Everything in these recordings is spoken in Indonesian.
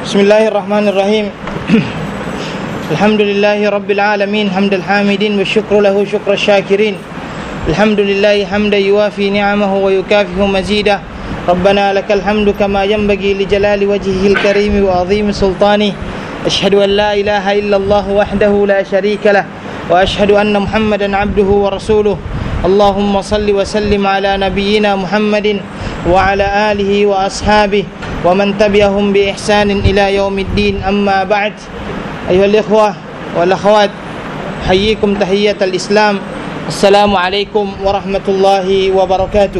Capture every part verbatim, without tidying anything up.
Bismillahirrahmanirrahim. Alhamdulillahi rabbil alamin, hamdal hamidin wa syukru lahu syukra syakirin. Alhamdulillahi hamda yuwafi ni'amahu wa yukafihu mazidah. Rabbana lakal hamdu kama yanbaghi li jalali wajhihil karim wa azimi sultanih. Ashhadu an la ilaha illallah wahdahu la syarika lah wa ashhadu anna Muhammadan abduhu wa rasuluh. Allahumma salli wa sallim ala nabiyyina Muhammadin wa ala alihi wa ashabihi wa man tabi'ahum bi ihsanin ila yaumiddin. Amma ba'd. Ayuhal ikhwah wal akhwat, hayyikum tahiyyatal Islam. Assalamualaikum warahmatullahi wabarakatuh.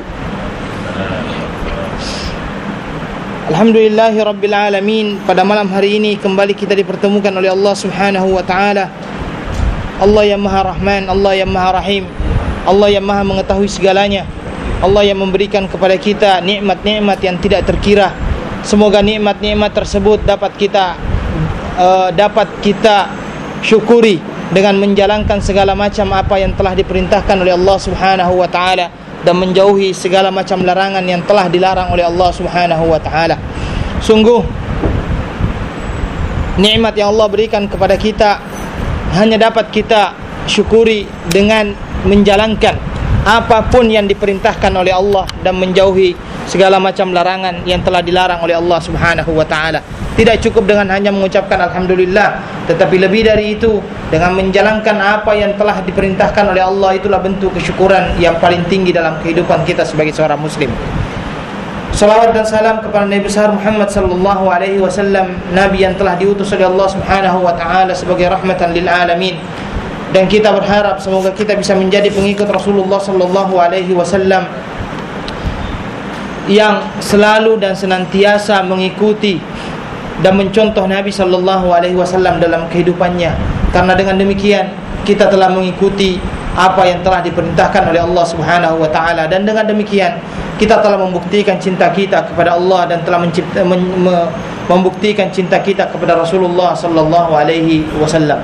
Alhamdulillahi rabbil alamin. Pada malam hari ini kembali kita dipertemukan oleh Allah Subhanahu wa taala. Allah yang Maha Rahman, Allah yang Maha Rahim, Allah yang Maha mengetahui segalanya, Allah yang memberikan kepada kita nikmat-nikmat yang tidak terkira. Semoga nikmat-nikmat tersebut dapat kita uh, dapat kita syukuri dengan menjalankan segala macam apa yang telah diperintahkan oleh Allah Subhanahu wa taala dan menjauhi segala macam larangan yang telah dilarang oleh Allah Subhanahu wa taala. Sungguh nikmat yang Allah berikan kepada kita hanya dapat kita syukuri dengan menjalankan apapun yang diperintahkan oleh Allah dan menjauhi segala macam larangan yang telah dilarang oleh Allah Subhanahu wa taala. Tidak cukup dengan hanya mengucapkan alhamdulillah, tetapi lebih dari itu dengan menjalankan apa yang telah diperintahkan oleh Allah, itulah bentuk kesyukuran yang paling tinggi dalam kehidupan kita sebagai seorang muslim. Salawat dan salam kepada Nabi besar Muhammad sallallahu alaihi wasallam, nabi yang telah diutus oleh Allah Subhanahu wa taala sebagai rahmatan lil alamin. Dan kita berharap semoga kita bisa menjadi pengikut Rasulullah sallallahu alaihi wasallam yang selalu dan senantiasa mengikuti dan mencontoh Nabi sallallahu alaihi wasallam dalam kehidupannya. Karena dengan demikian kita telah mengikuti apa yang telah diperintahkan oleh Allah Subhanahu wa taala, dan dengan demikian kita telah membuktikan cinta kita kepada Allah dan telah mencipta, mem, membuktikan cinta kita kepada Rasulullah sallallahu alaihi wasallam.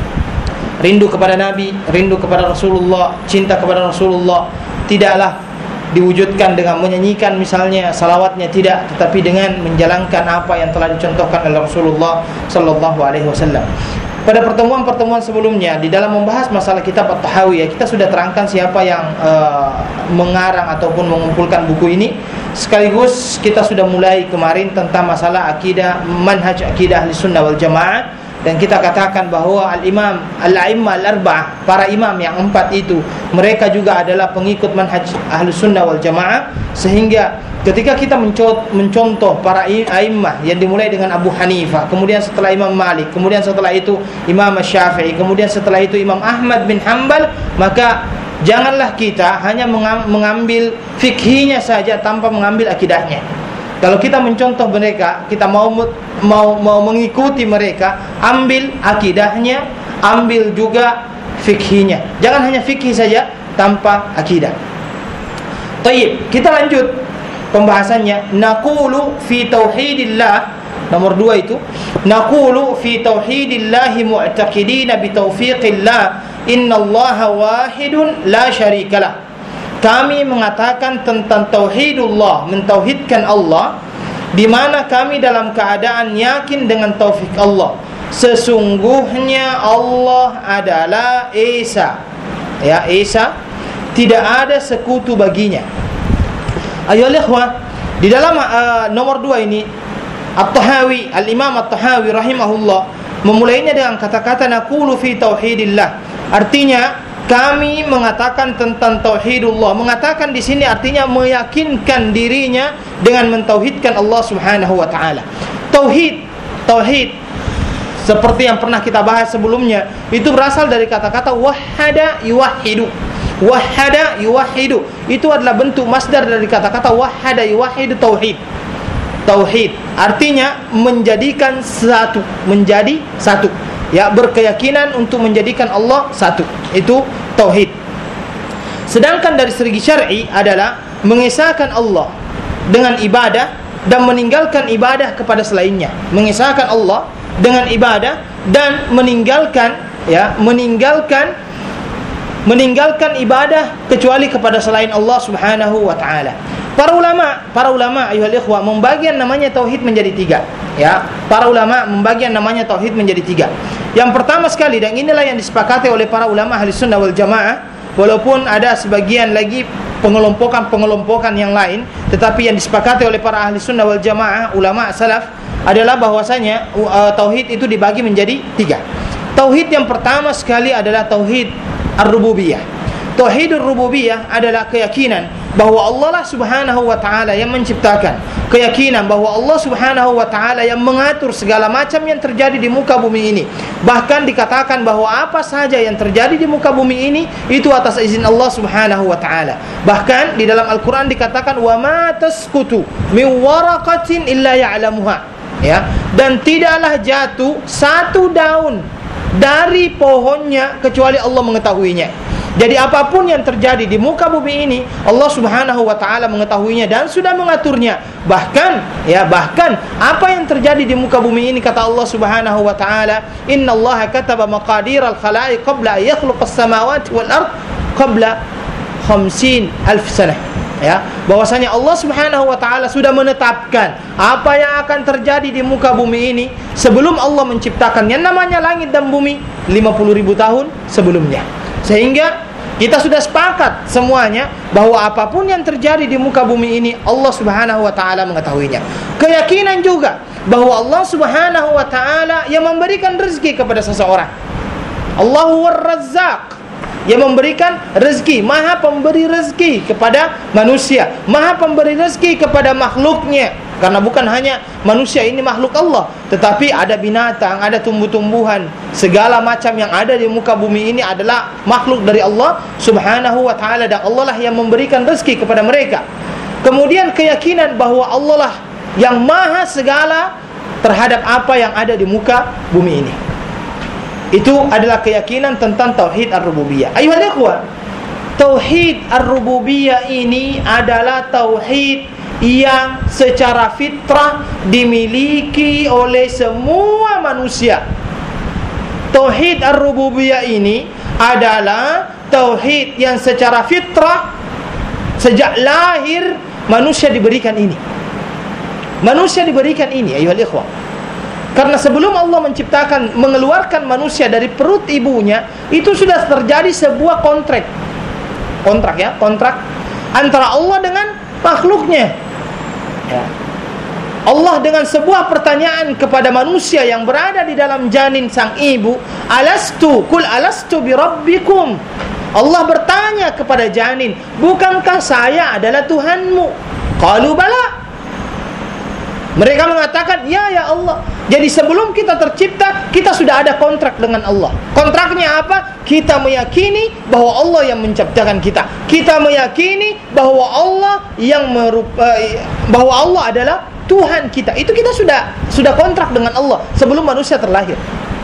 Rindu kepada Nabi, rindu kepada Rasulullah, cinta kepada Rasulullah tidaklah diwujudkan dengan menyanyikan misalnya salawatnya, tidak, tetapi dengan menjalankan apa yang telah dicontohkan oleh Rasulullah sallallahu alaihi wasallam. Pada pertemuan-pertemuan sebelumnya di dalam membahas masalah kitab At-Tahawiyah, kita sudah terangkan siapa yang uh, mengarang ataupun mengumpulkan buku ini. Sekaligus kita sudah mulai kemarin tentang masalah akidah, manhaj akidah Ahli Sunnah wal Jamaah. Dan kita katakan bahawa al-imam, al-a'immah al-arba'ah, para imam yang empat itu, mereka juga adalah pengikut manhaj Ahlus Sunnah wal Jamaah. Sehingga ketika kita mencontoh para a'immah yang dimulai dengan Abu Hanifah, kemudian setelah Imam Malik, kemudian setelah itu Imam Syafi'i, kemudian setelah itu Imam Ahmad bin Hanbal, maka janganlah kita hanya mengambil fikhinya saja tanpa mengambil akidahnya. Kalau kita mencontoh mereka, kita mau mau mau mengikuti mereka, ambil akidahnya, ambil juga fikhinya. Jangan hanya fikih saja tanpa akidah. Tayyib, kita lanjut pembahasannya. Naqulu fi tauhidillah, nomor dua itu. Naqulu fi tauhidillah mu'taqidina bi taufiqillah, innallaha wahidun la syarikalah. Kami mengatakan tentang tauhidullah, mentauhidkan Allah, di mana kami dalam keadaan yakin dengan taufik Allah. Sesungguhnya Allah adalah Esa. Ya, Esa, tidak ada sekutu baginya. Ayolah ikhwah, di dalam uh, nomor dua ini At-Tahawi, Al-Imam At-Tahawi rahimahullah memulainya dengan kata-kata naqulu fi tauhidillah. Artinya kami mengatakan tentang tauhidullah. Mengatakan di sini artinya meyakinkan dirinya dengan mentauhidkan Allah Subhanahu wa taala. Tauhid, tauhid seperti yang pernah kita bahas sebelumnya, itu berasal dari kata-kata wahada yuwahhidu. Wahada yuwahhidu itu adalah bentuk masdar dari kata-kata wahada yuwahhidu, tauhid. Tauhid artinya menjadikan satu, menjadi satu. Ya, berkeyakinan untuk menjadikan Allah satu. Itu tauhid. Sedangkan dari segi syar'i adalah mengesahkan Allah dengan ibadah dan meninggalkan ibadah kepada selainnya. Mengesahkan Allah dengan ibadah dan meninggalkan ya, meninggalkan meninggalkan ibadah kecuali kepada selain Allah Subhanahu wa taala. Para ulama, para ulama ayuhal ikhwah membagi yang namanya tauhid menjadi tiga. Ya, para ulama membagi yang namanya tauhid menjadi tiga. Yang pertama sekali, dan inilah yang disepakati oleh para ulama ahli sunnah wal jamaah, walaupun ada sebagian lagi pengelompokan-pengelompokan yang lain, tetapi yang disepakati oleh para ahli sunnah wal jamaah, ulama salaf, adalah bahwasanya uh, tauhid itu dibagi menjadi tiga. Tauhid yang pertama sekali adalah tauhid ar-rububiyah. Tauhid ar-rububiyah adalah keyakinan bahwa Allah lah subhanahu wa ta'ala yang menciptakan, keyakinan bahwa Allah subhanahu wa ta'ala yang mengatur segala macam yang terjadi di muka bumi ini. Bahkan dikatakan bahwa apa saja yang terjadi di muka bumi ini itu atas izin Allah subhanahu wa ta'ala. Bahkan di dalam Al-Quran dikatakan wa ma tasqutu min waraqatin illa ya'lamuha, ya, dan tidaklah jatuh satu daun dari pohonnya kecuali Allah mengetahuinya. Jadi apapun yang terjadi di muka bumi ini Allah subhanahu wa ta'ala mengetahuinya dan sudah mengaturnya. Bahkan ya bahkan apa yang terjadi di muka bumi ini, kata Allah subhanahu wa ta'ala, Inna Allah kataba maqadir al-khalaiq qabla yakhluqas samawati wal ard qabla khamsin alf sanah. Ya, bahwasanya Allah subhanahu wa ta'ala sudah menetapkan apa yang akan terjadi di muka bumi ini sebelum Allah menciptakan yang namanya langit dan bumi lima puluh ribu tahun sebelumnya. Sehingga kita sudah sepakat semuanya bahwa apapun yang terjadi di muka bumi ini Allah subhanahu wa ta'ala mengetahuinya. Keyakinan juga bahwa Allah subhanahu wa ta'ala yang memberikan rezeki kepada seseorang. Allahu war-razzaq, yang memberikan rezeki, maha pemberi rezeki kepada manusia, maha pemberi rezeki kepada makhluknya. Karena bukan hanya manusia ini makhluk Allah, tetapi ada binatang, ada tumbuh-tumbuhan, segala macam yang ada di muka bumi ini adalah makhluk dari Allah subhanahu wa ta'ala, dan Allah lah yang memberikan rezeki kepada mereka. Kemudian keyakinan bahwa Allah lah yang maha segala terhadap apa yang ada di muka bumi ini. Itu adalah keyakinan tentang tauhid ar-rububiyah. Ayuhal ikhwah, tauhid ar-rububiyah ini adalah tauhid yang secara fitrah dimiliki oleh semua manusia. Tauhid ar-rububiyah ini adalah tauhid yang secara fitrah sejak lahir manusia diberikan ini. Manusia diberikan ini, ayuhal ikhwah. Karena sebelum Allah menciptakan, mengeluarkan manusia dari perut ibunya, itu sudah terjadi sebuah kontrak. Kontrak ya, kontrak antara Allah dengan makhluknya. Ya. Allah dengan sebuah pertanyaan kepada manusia yang berada di dalam janin sang ibu, alastu kul alastu bi rabbikum. Allah bertanya kepada janin, bukankah saya adalah Tuhanmu? Qalu bala. Mereka mengatakan, ya ya Allah. Jadi sebelum kita tercipta, kita sudah ada kontrak dengan Allah. Kontraknya apa? Kita meyakini bahwa Allah yang menciptakan kita. Kita meyakini bahwa Allah yang merupa, bahwa Allah adalah Tuhan kita. Itu kita sudah sudah kontrak dengan Allah sebelum manusia terlahir.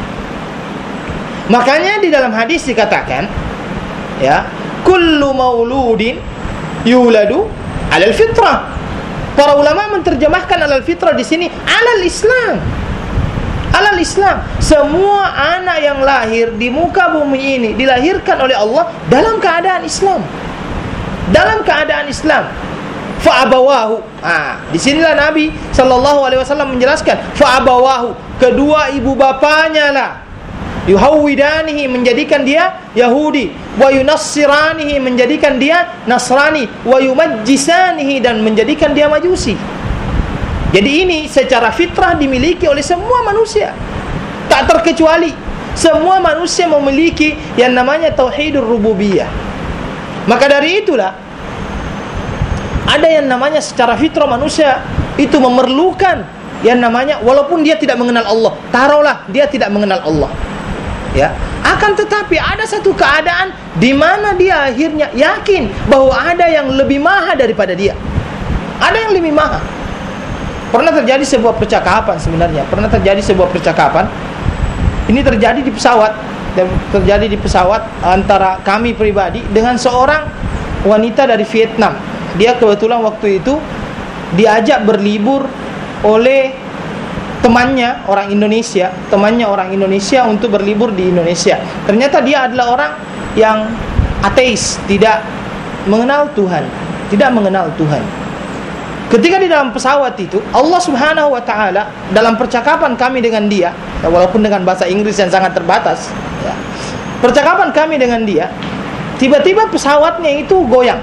Makanya di dalam hadis dikatakan, ya, kullu mauludin yuladu 'alal fitrah. Para ulama menerjemahkan alal fitrah di sini alal Islam. Alal Islam. Semua anak yang lahir di muka bumi ini dilahirkan oleh Allah dalam keadaan Islam. Dalam keadaan Islam. Fa'abawahu. Ah, di sinilah Nabi sallallahu alaihi wasallam menjelaskan, fa'abawahu, kedua ibu bapanya lah, yuhawwidanihi, menjadikan dia Yahudi, wa yunassiranihi, menjadikan dia Nasrani, wa yumajjisanihi, dan menjadikan dia Majusi. Jadi ini secara fitrah dimiliki oleh semua manusia, tak terkecuali. Semua manusia memiliki yang namanya tauhidur rububiyah. Maka dari itulah ada yang namanya secara fitrah manusia itu memerlukan yang namanya, walaupun dia tidak mengenal Allah, taruhlah dia tidak mengenal Allah, ya, akan tetapi ada satu keadaan di mana dia akhirnya yakin bahwa ada yang lebih maha daripada dia. Ada yang lebih maha. Pernah terjadi sebuah percakapan sebenarnya, pernah terjadi sebuah percakapan. Ini terjadi di pesawat, terjadi di pesawat antara kami pribadi dengan seorang wanita dari Vietnam. Dia kebetulan waktu itu diajak berlibur oleh temannya orang Indonesia, temannya orang Indonesia untuk berlibur di Indonesia. Ternyata dia adalah orang yang ateis, tidak mengenal Tuhan, tidak mengenal Tuhan. Ketika di dalam pesawat itu, Allah Subhanahu wa taala dalam percakapan kami dengan dia, ya, walaupun dengan bahasa Inggris yang sangat terbatas, ya, percakapan kami dengan dia, tiba-tiba pesawatnya itu goyang.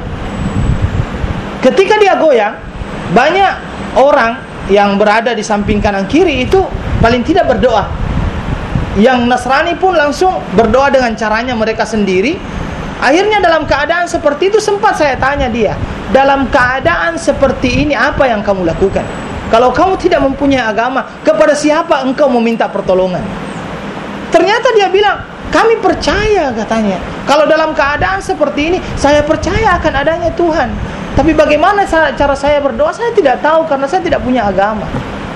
Ketika dia goyang, banyak orang yang berada di samping kanan kiri itu paling tidak berdoa. Yang Nasrani pun langsung berdoa dengan caranya mereka sendiri. Akhirnya dalam keadaan seperti itu sempat saya tanya dia, dalam keadaan seperti ini apa yang kamu lakukan? Kalau kamu tidak mempunyai agama, kepada siapa engkau meminta pertolongan? Ternyata dia bilang, kami percaya katanya. Kalau dalam keadaan seperti ini, saya percaya akan adanya Tuhan. Tapi bagaimana cara saya berdoa, saya tidak tahu karena saya tidak punya agama.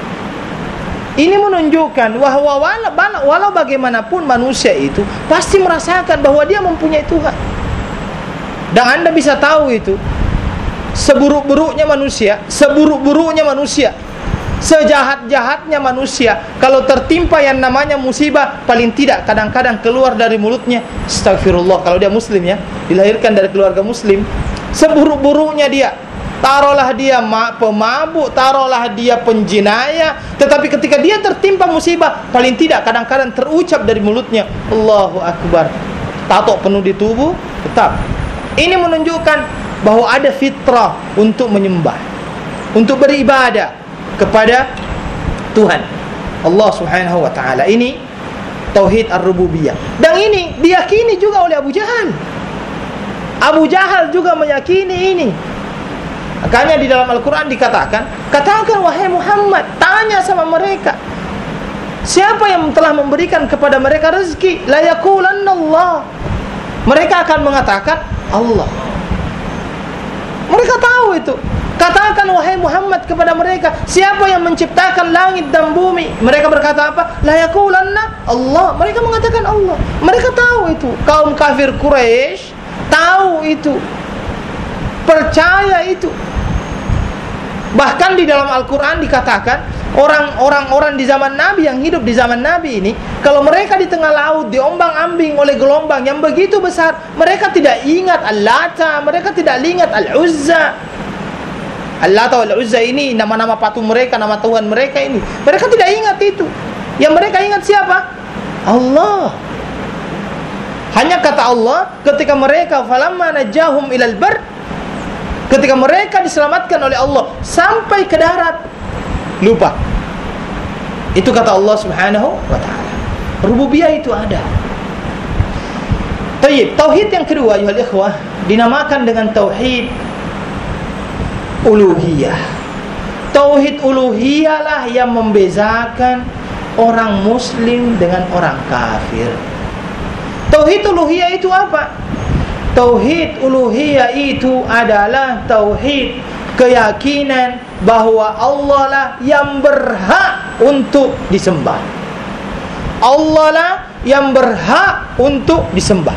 Ini menunjukkan bahwa walau, walau bagaimanapun manusia itu pasti merasakan bahwa dia mempunyai Tuhan. Dan Anda bisa tahu itu, seburuk-buruknya manusia, seburuk-buruknya manusia, sejahat-jahatnya manusia, kalau tertimpa yang namanya musibah, paling tidak kadang-kadang keluar dari mulutnya astagfirullah. Kalau dia muslim ya, dilahirkan dari keluarga muslim, seburuk-buruknya dia, taruhlah dia pemabuk, taruhlah dia penjinaya, tetapi ketika dia tertimpa musibah, paling tidak kadang-kadang terucap dari mulutnya Allahu Akbar. Tato penuh di tubuh tetap. Ini menunjukkan bahwa ada fitrah untuk menyembah, untuk beribadah kepada Tuhan Allah Subhanahu wa taala. Ini tauhid ar-rububiyah. Dan ini diyakini juga oleh Abu Jahal. Abu Jahal juga meyakini ini. Makanya di dalam Al-Quran dikatakan, katakan wahai Muhammad, tanya sama mereka, siapa yang telah memberikan kepada mereka rezeki? La yaqulanna Allah. Mereka akan mengatakan Allah. Mereka tahu itu. Katakan wahai Muhammad kepada mereka, siapa yang menciptakan langit dan bumi? Mereka berkata apa? La yaqulanna Allah. Mereka mengatakan Allah. Mereka tahu itu. Kaum kafir Quraisy tahu itu, percaya itu. Bahkan di dalam Al-Quran dikatakan, orang-orang di zaman Nabi yang hidup di zaman Nabi ini, kalau mereka di tengah laut diombang-ambing oleh gelombang yang begitu besar, mereka tidak ingat Al-Lata, mereka tidak ingat Al-Uzza. Al-Lata wal-Uzza ini nama-nama patung mereka, nama Tuhan mereka ini. Mereka tidak ingat itu. Yang mereka ingat siapa? Allah. Hanya kata Allah, ketika mereka falamma najahum ilal bar, ketika mereka diselamatkan oleh Allah sampai ke darat, lupa. Itu kata Allah Subhanahu wa taala. Rububiyah itu ada. Tayyib, tauhid yang kedua ayuhal ikhwah dinamakan dengan tauhid uluhiyah. Tauhid uluhiyah lah yang membezakan orang muslim dengan orang kafir. Tauhid uluhiyah itu apa? Tauhid uluhiyah itu adalah tauhid keyakinan bahwa Allah lah yang berhak untuk disembah. Allah lah yang berhak untuk disembah.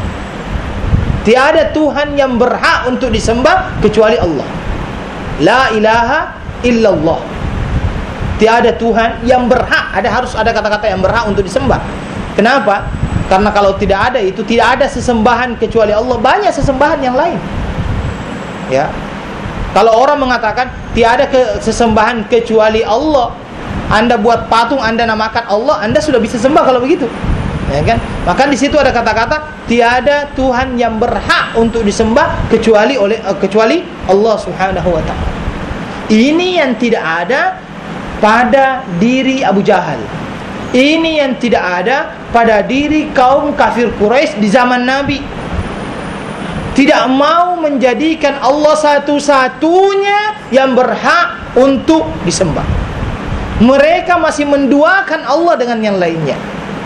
Tiada Tuhan yang berhak untuk disembah kecuali Allah. La ilaha illallah. Tiada Tuhan yang berhak. Ada harus ada kata-kata yang berhak untuk disembah. Kenapa? Karena kalau tidak ada itu, tidak ada sesembahan kecuali Allah. Banyak sesembahan yang lain. Ya. Kalau orang mengatakan tiada ke sesembahan kecuali Allah, Anda buat patung, Anda namakan Allah, Anda sudah bisa sembah kalau begitu. Ya kan? Maka di situ ada kata-kata tiada Tuhan yang berhak untuk disembah kecuali oleh uh, kecuali Allah Subhanahu wa taala. Ini yang tidak ada pada diri Abu Jahal. Ini yang tidak ada pada diri kaum kafir Quraisy di zaman Nabi. Tidak mau menjadikan Allah satu-satunya yang berhak untuk disembah. Mereka masih menduakan Allah dengan yang lainnya.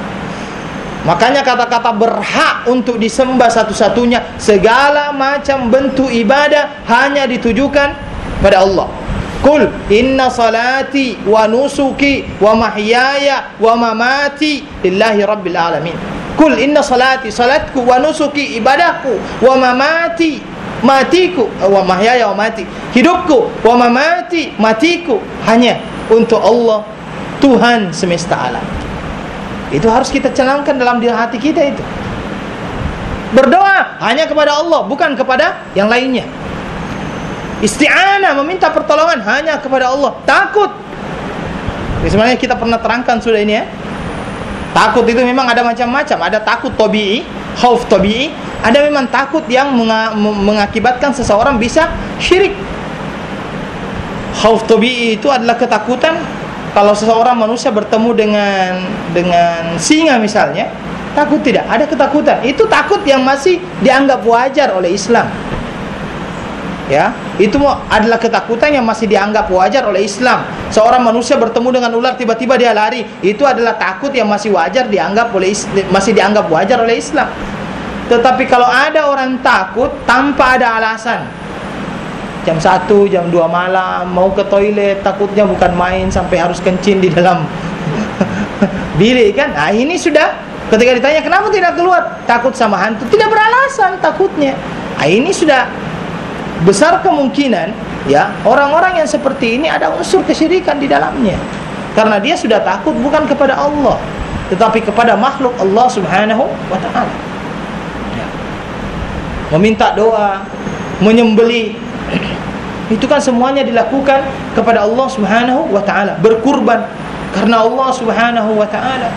Makanya kata-kata berhak untuk disembah satu-satunya, segala macam bentuk ibadah hanya ditujukan pada Allah. Qul inna salati wa nusuki wa mahyaya wa mamati lillahi rabbil alamin. Qul inna salati, salatku, wa nusuki, ibadahku, wa mamati, matiku, wa mahyaya wa mati, hidupku, wa mamati, matiku, hanya untuk Allah, Tuhan semesta alam. Itu harus kita canangkan dalam diri hati kita itu. Berdoa hanya kepada Allah, bukan kepada yang lainnya. Isti'anah, meminta pertolongan hanya kepada Allah. Takut. Sebenarnya kita pernah terangkan sudah ini ya. Takut itu memang ada macam-macam. Ada takut tabi'i, khauf tabi'i. Ada memang takut yang menga- mengakibatkan seseorang bisa syirik. Khauf tabi'i itu adalah ketakutan kalau seseorang manusia bertemu dengan dengan singa misalnya, takut tidak? Ada ketakutan. Itu takut yang masih dianggap wajar oleh Islam. Ya, itu adalah ketakutan yang masih dianggap wajar oleh Islam. Seorang manusia bertemu dengan ular tiba-tiba dia lari, itu adalah takut yang masih wajar dianggap oleh masih dianggap wajar oleh Islam. Tetapi kalau ada orang takut tanpa ada alasan, jam satu, jam dua malam mau ke toilet, takutnya bukan main sampai harus kencing di dalam bilik kan? Nah, ini sudah ketika ditanya kenapa tidak keluar, takut sama hantu, tidak beralasan takutnya. Nah, ini sudah besar kemungkinan ya orang-orang yang seperti ini ada unsur kesyirikan di dalamnya, karena dia sudah takut bukan kepada Allah tetapi kepada makhluk Allah Subhanahu wa ta'ala ya. Meminta doa, menyembelih, itu kan semuanya dilakukan kepada Allah Subhanahu wa ta'ala, berkurban karena Allah Subhanahu wa ta'ala.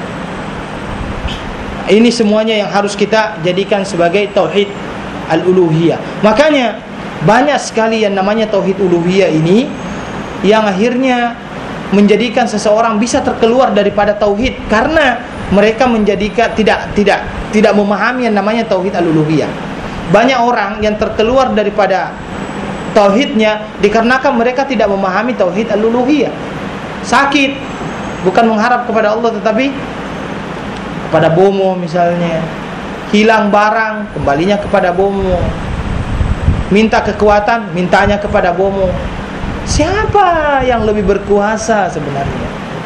Ini semuanya yang harus kita jadikan sebagai tauhid al-uluhiyah. Makanya banyak sekali yang namanya tauhid uluhiyah ini yang akhirnya menjadikan seseorang bisa terkeluar daripada tauhid karena mereka menjadikan tidak tidak tidak memahami yang namanya tauhid al-uluhiyah. Banyak orang yang terkeluar daripada tauhidnya dikarenakan mereka tidak memahami tauhid al-uluhiyah. Sakit bukan mengharap kepada Allah tetapi kepada bomo misalnya. Hilang barang, kembalinya kepada bomo. Minta kekuatan, mintanya kepada bomo. Siapa yang lebih berkuasa sebenarnya?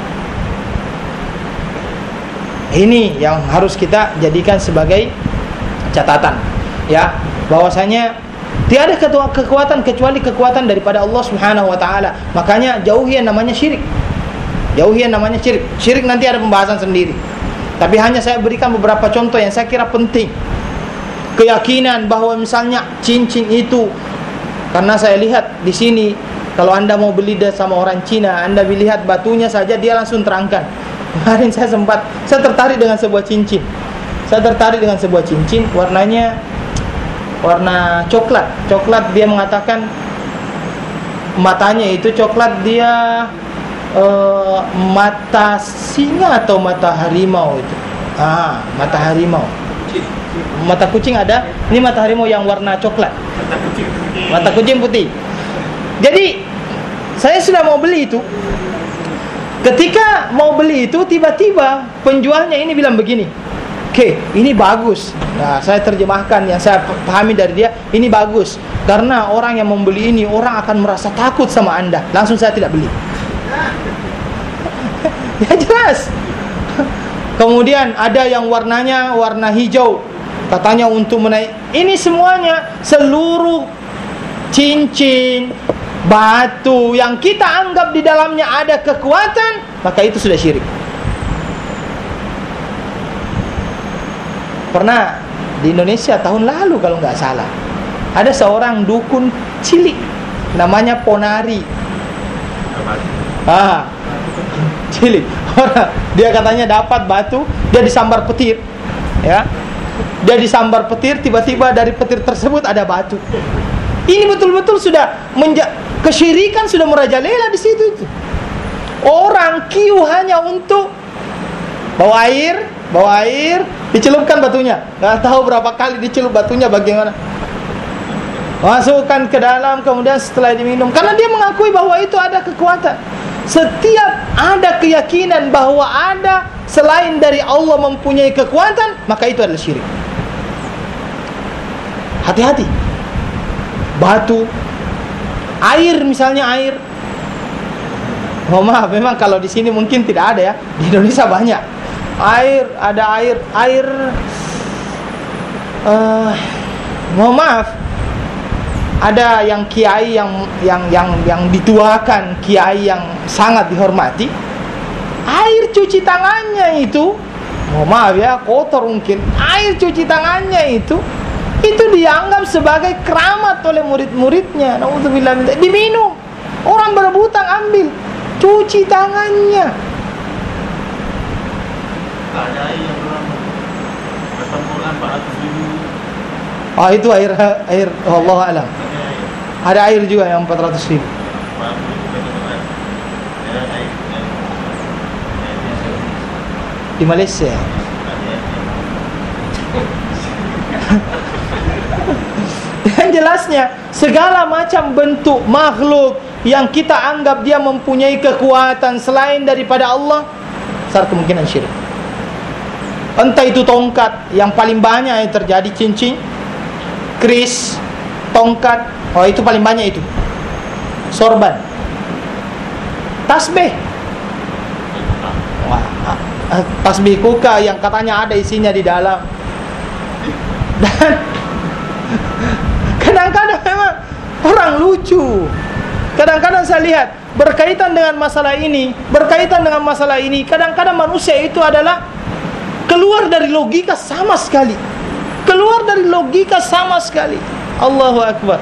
Ini yang harus kita jadikan sebagai catatan, ya, bahwasanya tiada kekuatan kecuali kekuatan daripada Allah Subhanahu wa taala. Makanya jauhi yang namanya syirik. Jauhi yang namanya syirik. Syirik nanti ada pembahasan sendiri. Tapi hanya saya berikan beberapa contoh yang saya kira penting. Keyakinan bahwa misalnya cincin itu, karena saya lihat di sini kalau Anda mau beli sama orang Cina, Anda lihat batunya saja dia langsung terangkan. Kemarin saya sempat saya tertarik dengan sebuah cincin. Saya tertarik dengan sebuah cincin warnanya warna coklat. Coklat dia mengatakan matanya itu coklat, dia uh, mata singa atau mata harimau itu. Ah, mata harimau. Mata kucing ada, ini mata harimau yang warna coklat. Mata kucing putih. Mata kucing putih. Jadi saya sudah mau beli itu. Ketika mau beli itu, tiba-tiba penjualnya ini bilang begini, oke, okay, ini bagus. Nah, saya terjemahkan yang saya pahami dari dia, ini bagus karena orang yang membeli ini orang akan merasa takut sama Anda. Langsung saya tidak beli. Ya jelas. Kemudian ada yang warnanya warna hijau, katanya untuk menaik. Ini semuanya seluruh cincin, batu yang kita anggap di dalamnya ada kekuatan, maka itu sudah syirik. Pernah di Indonesia tahun lalu kalau nggak salah, ada seorang dukun cilik namanya Ponari. Ah, cilik. Orang dia katanya dapat batu, dia disambar petir, ya. Dia disambar petir, tiba-tiba dari petir tersebut ada batu. Ini betul-betul sudah menja- kesyirikan sudah merajalela di situ itu. Orang kiu hanya untuk bawa air, bawa air, dicelupkan batunya. Nggak tahu berapa kali dicelup batunya bagaimana. Masukkan ke dalam, kemudian setelah diminum, karena dia mengakui bahwa itu ada kekuatan. Setiap ada keyakinan bahwa ada selain dari Allah mempunyai kekuatan, maka itu adalah syirik. Hati-hati. Batu, air misalnya air. Oh maaf, memang kalau di sini mungkin tidak ada ya. Di Indonesia banyak. Air, ada air, air. Uh, mohon maaf. Ada yang kiai yang yang yang yang dituakan, kiai yang sangat dihormati. Air cuci tangannya itu, mohon maaf ya, kotor mungkin. Air cuci tangannya itu Itu dianggap sebagai keramat oleh murid-muridnya. Nauzubillah min dzalik. Diminum. Orang berebutan ambil. Cuci tangannya. Ada air yang orang bertempuran empat ratus ribu. Ah, itu air air Allah alam. Ada air juga yang empat ratus ribu. Di Malaysia. Yang jelasnya, segala macam bentuk makhluk yang kita anggap dia mempunyai kekuatan selain daripada Allah, besar kemungkinan syirik. Entah itu tongkat, yang paling banyak yang terjadi cincin, keris, tongkat, oh itu paling banyak itu. Sorban, tasbih, wah, tasbih kuka yang katanya ada isinya di dalam. Dan kadang-kadang memang orang lucu. Kadang-kadang saya lihat berkaitan dengan masalah ini, berkaitan dengan masalah ini, kadang-kadang manusia itu adalah keluar dari logika sama sekali. Keluar dari logika sama sekali. Allahu Akbar.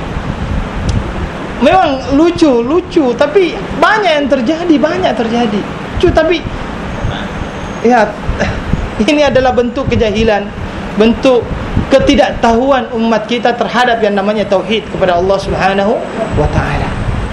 Memang lucu, lucu, tapi banyak yang terjadi, banyak terjadi. Lucu, tapi ya, ini adalah bentuk kejahilan, bentuk ketidaktahuan umat kita terhadap yang namanya tauhid kepada Allah Subhanahu wa taala.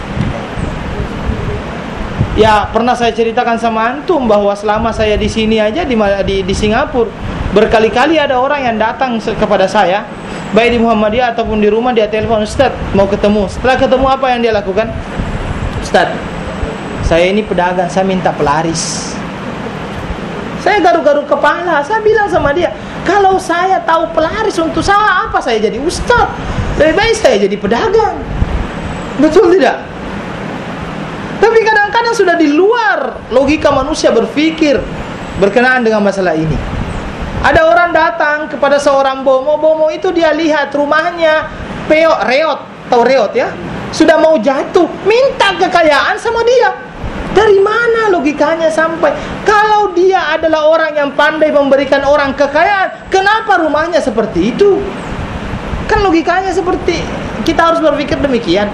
Ya, pernah saya ceritakan sama antum bahwa selama saya di sini aja di di, di Singapura, berkali-kali ada orang yang datang kepada saya, baik di Muhammadiyah ataupun di rumah, dia telepon, "Ustaz, mau ketemu." Setelah ketemu apa yang dia lakukan? "Ustaz, saya ini pedagang, saya minta pelaris." Saya garuk-garuk kepala, saya bilang sama dia, kalau saya tahu pelaris untuk saya, apa saya jadi ustaz? Lebih baik saya jadi pedagang. Betul tidak? Tapi kadang-kadang sudah di luar logika manusia berpikir berkenaan dengan masalah ini. Ada orang datang kepada seorang bomo, bomo itu dia lihat rumahnya peot, reot, tahu reot ya? Sudah mau jatuh, minta kekayaan sama dia. Dari mana logikanya sampai? Kalau dia adalah orang yang pandai memberikan orang kekayaan, kenapa rumahnya seperti itu? Kan logikanya seperti, kita harus berpikir demikian.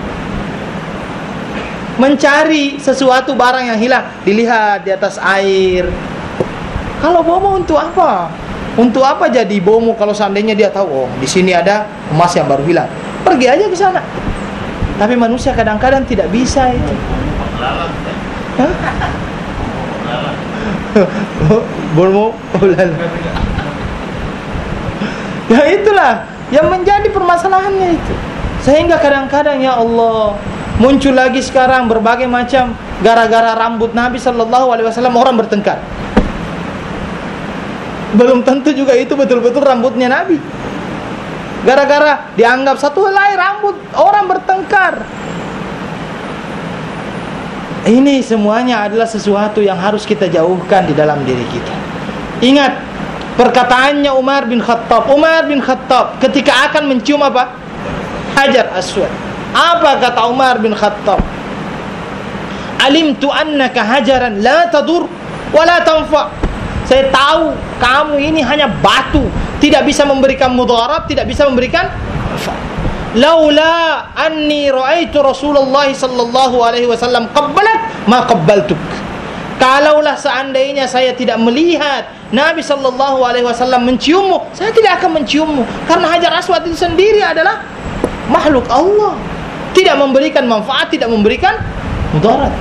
Mencari sesuatu barang yang hilang, dilihat di atas air. Kalau bomo untuk apa? Untuk apa jadi bomo kalau seandainya dia tahu, oh di sini ada emas yang baru hilang, pergi aja ke sana. Tapi manusia kadang-kadang tidak bisa itu. Hah? Bomo, ya itulah yang menjadi permasalahannya itu. Sehingga kadang-kadang ya Allah, muncul lagi sekarang berbagai macam gara-gara rambut Nabi Sallallahu Alaihi Wasallam orang bertengkar. Belum tentu juga itu betul-betul rambutnya Nabi. Gara-gara dianggap satu helai rambut orang bertengkar. Ini semuanya adalah sesuatu yang harus kita jauhkan di dalam diri kita. Ingat perkataannya Umar bin Khattab. Umar bin Khattab ketika akan mencium apa? Hajar Aswad. Apa kata Umar bin Khattab? Alimtu annaka hajaran la tadur wa la tanfa. Saya tahu kamu ini hanya batu, tidak bisa memberikan mudarat, tidak bisa memberikan manfaat. Laula anni ra'aitu Rasulullah sallallahu alaihi wasallam qabbalat ma qabbaltuk. Kalaulah seandainya saya tidak melihat Nabi sallallahu alaihi wasallam menciummu, saya tidak akan menciummu, karena Hajar Aswad itu sendiri adalah makhluk Allah, tidak memberikan manfaat, tidak memberikan mudarat.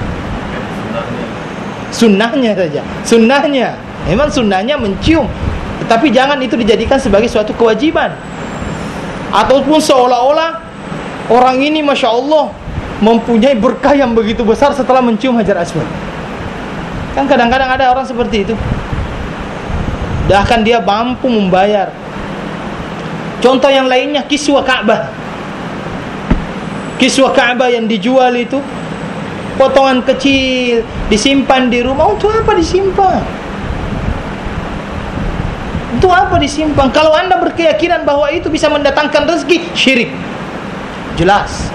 Sunnahnya saja, sunnahnya memang sunnahnya mencium, tetapi jangan itu dijadikan sebagai suatu kewajiban. Ataupun seolah-olah orang ini Masya Allah mempunyai berkah yang begitu besar setelah mencium Hajar Aswad. Kan kadang-kadang ada orang seperti itu, bahkan dia mampu membayar. Contoh yang lainnya kiswa Ka'bah. Kiswa Ka'bah yang dijual itu potongan kecil, disimpan di rumah. Untuk apa disimpan? Untuk apa disimpan? Kalau anda berkeyakinan bahwa itu bisa mendatangkan rezeki, syirik. Jelas.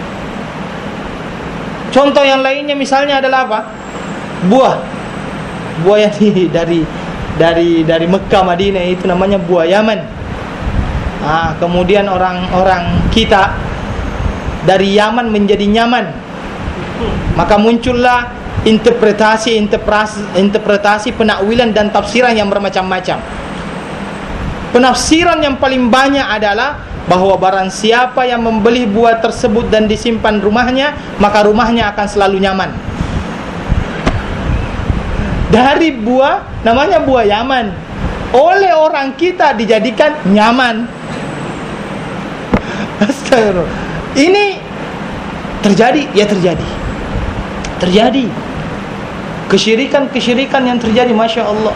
Contoh yang lainnya misalnya adalah apa? Buah. Buah yang dari dari dari Mekah Madinah itu namanya buah Yaman. Ah, kemudian orang-orang kita dari Yaman menjadi nyaman, maka muncullah interpretasi interpretasi, interpretasi penakwilan dan tafsiran yang bermacam-macam. Penafsiran yang paling banyak adalah bahwa barang siapa yang membeli buah tersebut dan disimpan rumahnya, maka rumahnya akan selalu nyaman. Dari buah, namanya buah Yaman, oleh orang kita dijadikan nyaman. Astagfirullah. Ini terjadi, ya terjadi. Terjadi. Kesyirikan-kesyirikan yang terjadi, Masya Allah.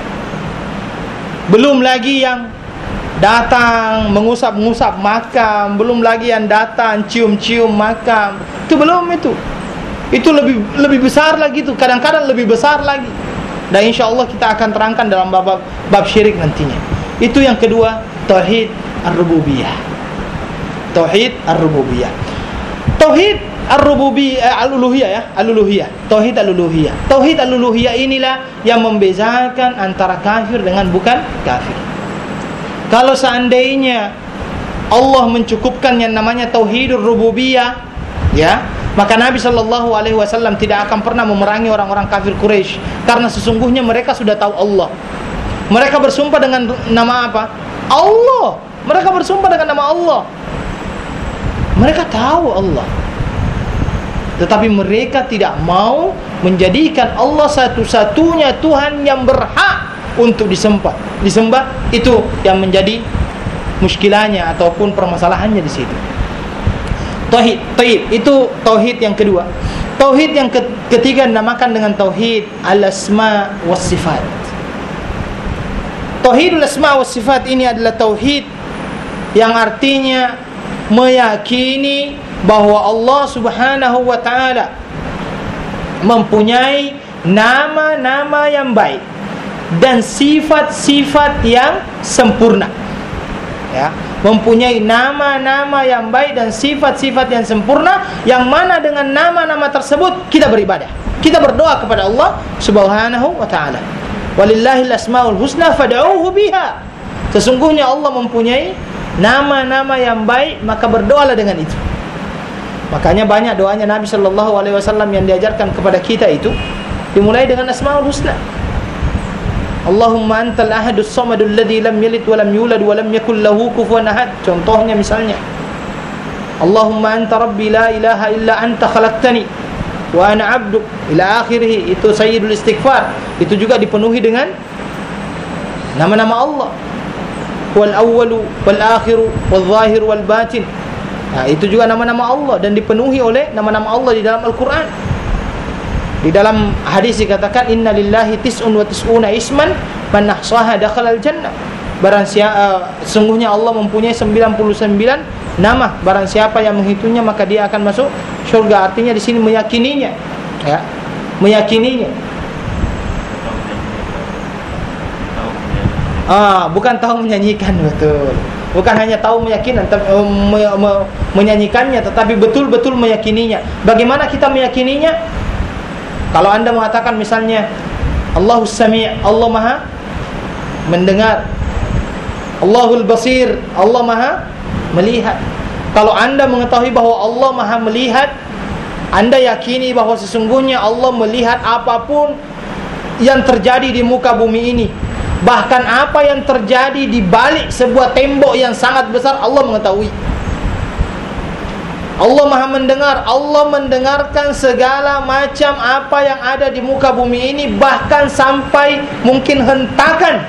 Belum lagi yang datang mengusap-ngusap makam, belum lagi yang datang cium-cium makam. Itu belum itu. Itu lebih lebih besar lagi itu. Kadang-kadang lebih besar lagi. Dan insya Allah kita akan terangkan dalam bab, bab syirik nantinya. Itu yang kedua, tauhid ar-rububiyah. Tauhid ar-rububiyah. Tauhid ar-rububiyah, al-uluhiyah ya, al-uluhiyah. Tauhid al-uluhiyah. Tauhid al-uluhiyah inilah yang membezakan antara kafir dengan bukan kafir. Kalau seandainya Allah mencukupkan yang namanya tauhidur rububiyah, ya, maka Nabi sallallahu alaihi wasallam tidak akan pernah memerangi orang-orang kafir Quraisy, karena sesungguhnya mereka sudah tahu Allah. Mereka bersumpah dengan nama apa? Allah. Mereka bersumpah dengan nama Allah. Mereka tahu Allah, tetapi mereka tidak mau menjadikan Allah satu-satunya Tuhan yang berhak untuk disembah. Disembah itu yang menjadi muskilahnya ataupun permasalahannya di situ. Tauhid, tauhid itu tauhid yang kedua. Tauhid yang ketiga dinamakan dengan tauhid al-asma was sifat. Tauhidul asma was sifat ini adalah tauhid yang artinya meyakini bahwa Allah Subhanahu wa taala mempunyai nama-nama yang baik dan sifat-sifat yang sempurna. Ya, mempunyai nama-nama yang baik dan sifat-sifat yang sempurna, yang mana dengan nama-nama tersebut kita beribadah. Kita berdoa kepada Allah Subhanahu wa taala. Walillahil asmaul husna fad'uuhu biha. Sesungguhnya Allah mempunyai nama-nama yang baik, maka berdoalah dengan itu. Makanya banyak doanya Nabi sallallahu alaihi wasallam yang diajarkan kepada kita itu dimulai dengan asmaul husna. Allahumma antal ahadus samadul ladzi lam yalid wa lam yulad wa lam yakul lahu kufuwan ahad. Contohnya misalnya, Allahumma anta rabbi la ilaha illa anta khalaqtani wa ana 'abduk, ila akhirih. Itu sayyidul istighfar. Itu juga dipenuhi dengan nama-nama Allah. Wal awwalu wal akhiru wal zahiru wal batin. Nah, itu juga nama-nama Allah dan dipenuhi oleh nama-nama Allah di dalam Al-Qur'an. Di dalam hadis dikatakan inna lillahi tis'un wa tis'una isman man ahsaha dakhalal jannah. Barang siapa uh, sungguhnya Allah mempunyai sembilan puluh sembilan nama, barang siapa yang menghitungnya maka dia akan masuk surga. Artinya di sini meyakininya, ya. Meyakininya. Ah, bukan tahu menyanyikan, betul. Bukan hanya tahu meyakinan, uh, me, me, menyanyikannya, tetapi betul-betul meyakininya. Bagaimana kita meyakininya? Kalau anda mengatakan misalnya Allahus Sami', Allah Maha mendengar, Allahul Basir, Allah Maha melihat. Kalau anda mengetahui bahwa Allah Maha melihat, anda yakini bahwa sesungguhnya Allah melihat apapun yang terjadi di muka bumi ini. Bahkan apa yang terjadi di balik sebuah tembok yang sangat besar, Allah mengetahui. Allah Maha mendengar, Allah mendengarkan segala macam apa yang ada di muka bumi ini, bahkan sampai mungkin hentakan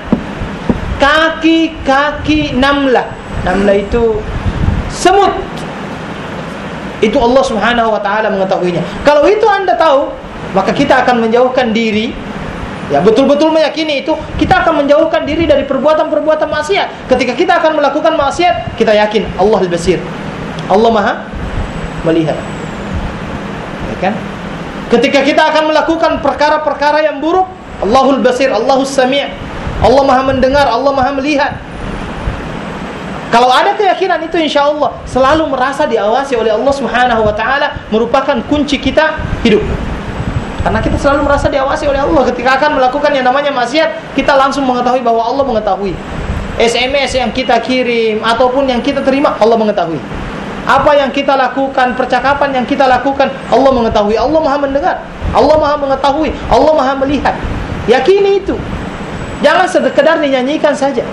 kaki-kaki namlah. Namlah itu semut. Itu Allah Subhanahu wa taala mengetahuinya. Kalau itu anda tahu, maka kita akan menjauhkan diri. Ya, betul-betul meyakini itu, kita akan menjauhkan diri dari perbuatan-perbuatan maksiat. Ketika kita akan melakukan maksiat, kita yakin Allah al-Basir, Allah Maha melihat, ya kan? Ketika kita akan melakukan perkara-perkara yang buruk, Allahul Basir, Allahus Sami', Allah Maha mendengar, Allah Maha melihat. Kalau ada keyakinan itu, insya Allah selalu merasa diawasi oleh Allah Subhanahu wa taala, merupakan kunci kita hidup. Karena kita selalu merasa diawasi oleh Allah. Ketika akan melakukan yang namanya maksiat, kita langsung mengetahui bahwa Allah mengetahui. S M S yang kita kirim ataupun yang kita terima, Allah mengetahui. Apa yang kita lakukan, percakapan yang kita lakukan, Allah mengetahui. Allah Maha mendengar, Allah Maha mengetahui, Allah Maha melihat. Yakini itu. Jangan sekedar dinyanyikan saja,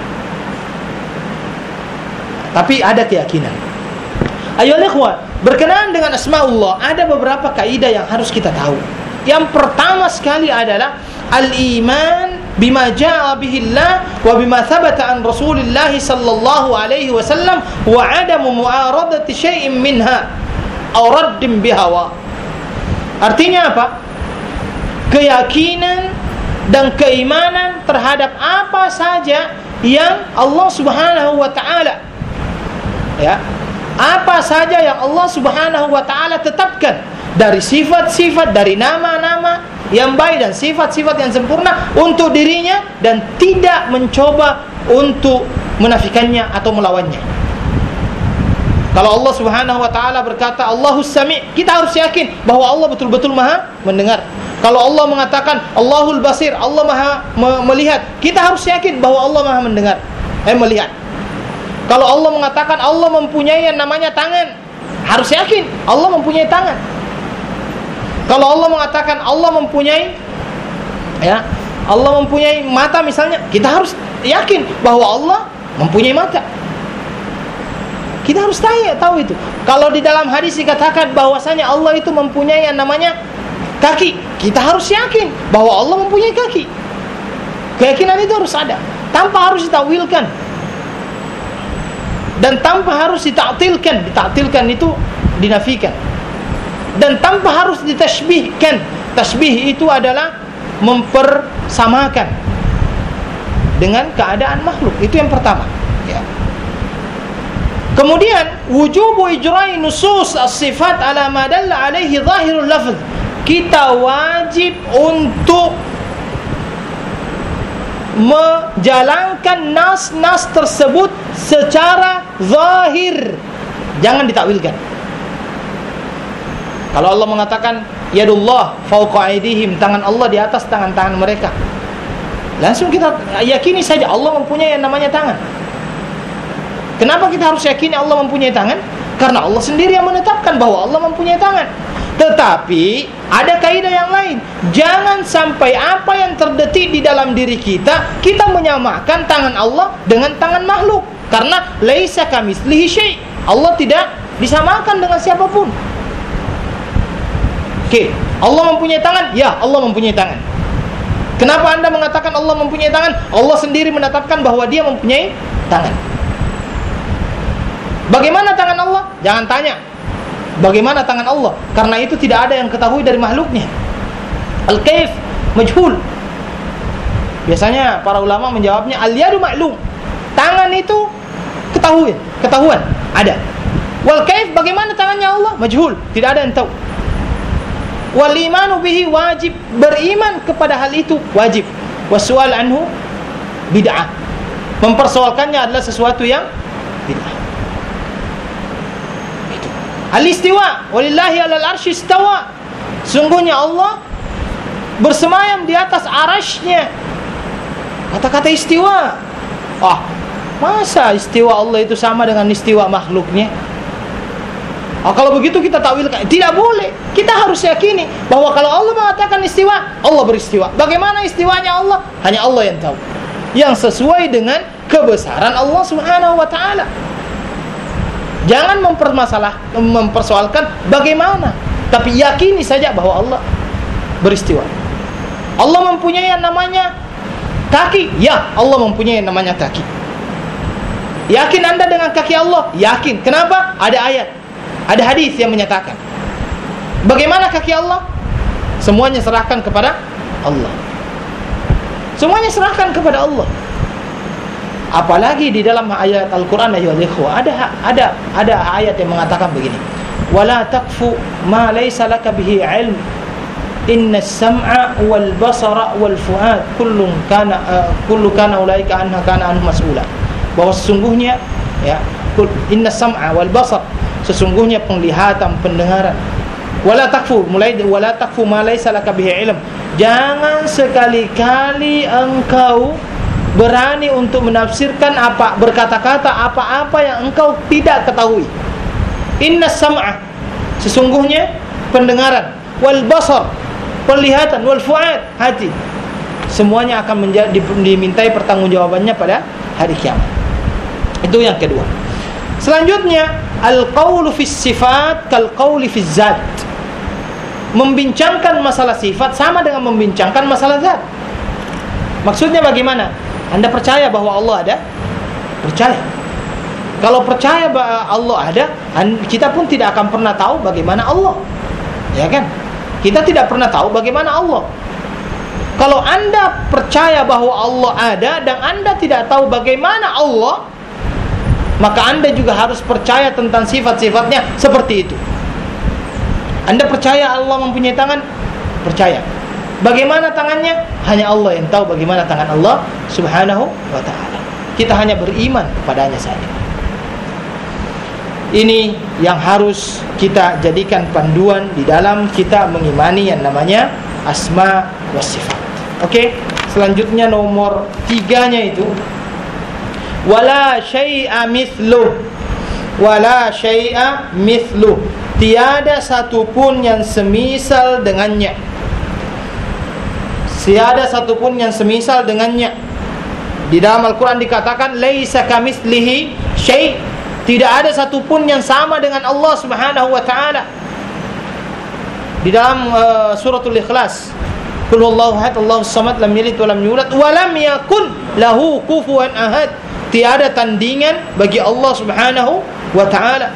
tapi ada keyakinan. Ayolah ikhwan, berkenaan dengan asmaullah, ada beberapa kaidah yang harus kita tahu. Yang pertama sekali adalah al-iman bima jaa bihi Allah wa bima thabata an Rasulillah sallallahu alaihi wasallam wa adamu mu'aradati syai'in minha aw raddin bihawa. Artinya apa? Keyakinan dan keimanan terhadap apa saja yang Allah Subhanahu wa taala, ya, apa saja yang Allah Subhanahu wa taala tetapkan dari sifat-sifat, dari nama-nama yang baik dan sifat-sifat yang sempurna untuk dirinya, dan tidak mencoba untuk menafikannya atau melawannya. Kalau Allah Subhanahu wa taala berkata Allahus Sami', kita harus yakin bahwa Allah betul-betul Maha mendengar. Kalau Allah mengatakan Allahul Basir, Allah Maha me- melihat, kita harus yakin bahwa Allah Maha mendengar, eh melihat. Kalau Allah mengatakan Allah mempunyai yang namanya tangan, harus yakin Allah mempunyai tangan. Kalau Allah mengatakan Allah mempunyai, ya, Allah mempunyai mata misalnya, kita harus yakin bahwa Allah mempunyai mata. Kita harus tahu, tahu itu. Kalau di dalam hadis dikatakan bahwasanya Allah itu mempunyai yang namanya kaki, kita harus yakin bahwa Allah mempunyai kaki. Keyakinan itu harus ada, tanpa harus ditakwilkan dan tanpa harus ditaktilkan. Ditaktilkan itu dinafikan, dan tanpa harus ditashbihkan. Tasbih itu adalah mempersamakan dengan keadaan makhluk. Itu yang pertama, ya. Kemudian wujubu ijra'i nusus as-sifat ala ma dalla alaihi zahirul lafz. Kita wajib untuk menjalankan nas-nas tersebut secara zahir, jangan ditakwilkan. Kalau Allah mengatakan yadullah fawqa aydihim, tangan Allah di atas tangan-tangan mereka, langsung kita yakini saja Allah mempunyai yang namanya tangan. Kenapa kita harus yakini Allah mempunyai tangan? Karena Allah sendiri yang menetapkan bahwa Allah mempunyai tangan. Tetapi ada kaidah yang lain. Jangan sampai apa yang terdetik di dalam diri kita, kita menyamakan tangan Allah dengan tangan makhluk. Karena laisa kamitslihi syai', Allah tidak disamakan dengan siapapun. Oke, Allah mempunyai tangan? Ya, Allah mempunyai tangan. Kenapa Anda mengatakan Allah mempunyai tangan? Allah sendiri menetapkan bahwa Dia mempunyai tangan. Bagaimana tangan Allah? Jangan tanya bagaimana tangan Allah, karena itu tidak ada yang ketahui dari makhluknya. Al-kaif majhul. Biasanya para ulama menjawabnya al-yadu ma'lum. Tangan itu ketahuan, ketahuan ada. Wal kaif, bagaimana tangannya Allah? Majhul, tidak ada yang tahu. Wal imanu bihi wajib, beriman kepada hal itu wajib. Wasu'al anhu bid'ah. Mempersoalkannya adalah sesuatu yang bid'ah. Al-istiwa, walillahi alal arsy istawa. Sungguhnya Allah bersemayam di atas arasy-Nya. Kata-kata istiwa, ah, masa istiwa Allah itu sama dengan istiwa makhluknya? Ah, kalau begitu kita takwilkan, tidak boleh. Kita harus yakini bahwa kalau Allah mengatakan istiwa, Allah beristiwa. Bagaimana istiwanya Allah? Hanya Allah yang tahu, yang sesuai dengan kebesaran Allah Subhanahu wa taala. Jangan mempermasalah, mempersoalkan bagaimana, tapi yakini saja bahwa Allah beristiwa. Allah mempunyai yang namanya kaki, ya, Allah mempunyai yang namanya kaki. Yakin Anda dengan kaki Allah? Yakin. Kenapa? Ada ayat, ada hadis yang menyatakan. Bagaimana kaki Allah? Semuanya serahkan kepada Allah. Semuanya serahkan kepada Allah. Apalagi di dalam ayat Al-Quran, ayat al-ikhwa, ada ada ada ayat yang mengatakan begini: wala taqfu ma laysa laka bihi ilm inna as-sam'a wal basara wal fuad kullun kana uh, kullu kana ulaika anha kana anhu mas'ula. Bahwa sesungguhnya, ya, inna as-sam'a wal basar, sesungguhnya penglihatan, pendengaran. Wala taqfu, mulai wala taqfu ma laysa laka bihi ilm, jangan sekali-kali engkau berani untuk menafsirkan apa, berkata-kata apa-apa yang engkau tidak ketahui. Inna sam'a, sesungguhnya pendengaran, wal basar, penglihatan, wal fuad, hati, semuanya akan menjadi, dimintai pertanggungjawabannya pada hari kiamat. Itu yang kedua. Selanjutnya, al-qawlu fis sifat kal qawli fiz zat. Membincangkan masalah sifat sama dengan membincangkan masalah zat. Maksudnya bagaimana? Anda percaya bahwa Allah ada? Percaya. Kalau percaya bahwa Allah ada, kita pun tidak akan pernah tahu bagaimana Allah. Ya kan? Kita tidak pernah tahu bagaimana Allah. Kalau Anda percaya bahwa Allah ada dan Anda tidak tahu bagaimana Allah, maka Anda juga harus percaya tentang sifat-sifatnya seperti itu. Anda percaya Allah mempunyai tangan? Percaya. Bagaimana tangannya? Hanya Allah yang tahu bagaimana tangan Allah Subhanahu wa ta'ala. Kita hanya beriman kepadanya saja. Ini yang harus kita jadikan panduan di dalam kita mengimani yang namanya asma wa sifat. Oke, selanjutnya nomor tiganya itu wala syai'a mithluh. Wala syai'a mithluh. Tiada satupun yang semisal dengannya. Tiada satupun yang semisal dengannya. Di dalam Al-Quran dikatakan laisa kamitslihi syai'. Tidak ada satupun yang sama dengan Allah Subhanahu wa ta'ala. Di dalam uh, suratul Ikhlas, Qul huwallahu ahad, Allahus samad, lam yalid wa lam yulad wa lam yakun lahu kufuwan ahad. Tiada tandingan bagi Allah Subhanahu wa ta'ala.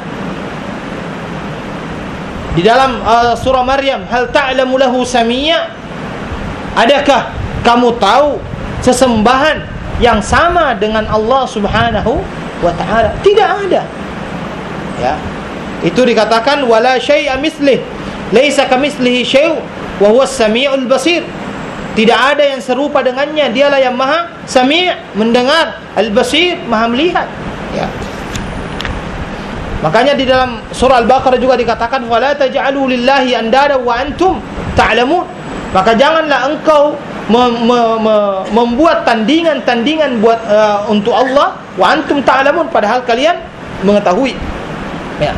Di dalam uh, surah Maryam, hal ta'lamu lahu samiyya? Adakah kamu tahu sesembahan yang sama dengan Allah Subhanahu wa ta'ala? Tidak ada. Ya. Itu dikatakan wala syai'a mithlih. Laisa kamitslihi syai' wa huwas samiul basir. Tidak ada yang serupa dengannya. Dialah yang Maha Sami', mendengar, Al-Basir, Maha melihat. Ya. Makanya di dalam surah Al-Baqarah juga dikatakan wala taj'alu lillahi andada wa antum ta'lamun. Maka janganlah engkau mem- mem- mem- membuat tandingan-tandingan buat uh, untuk Allah wa antum ta'lamun, padahal kalian mengetahui. Ya.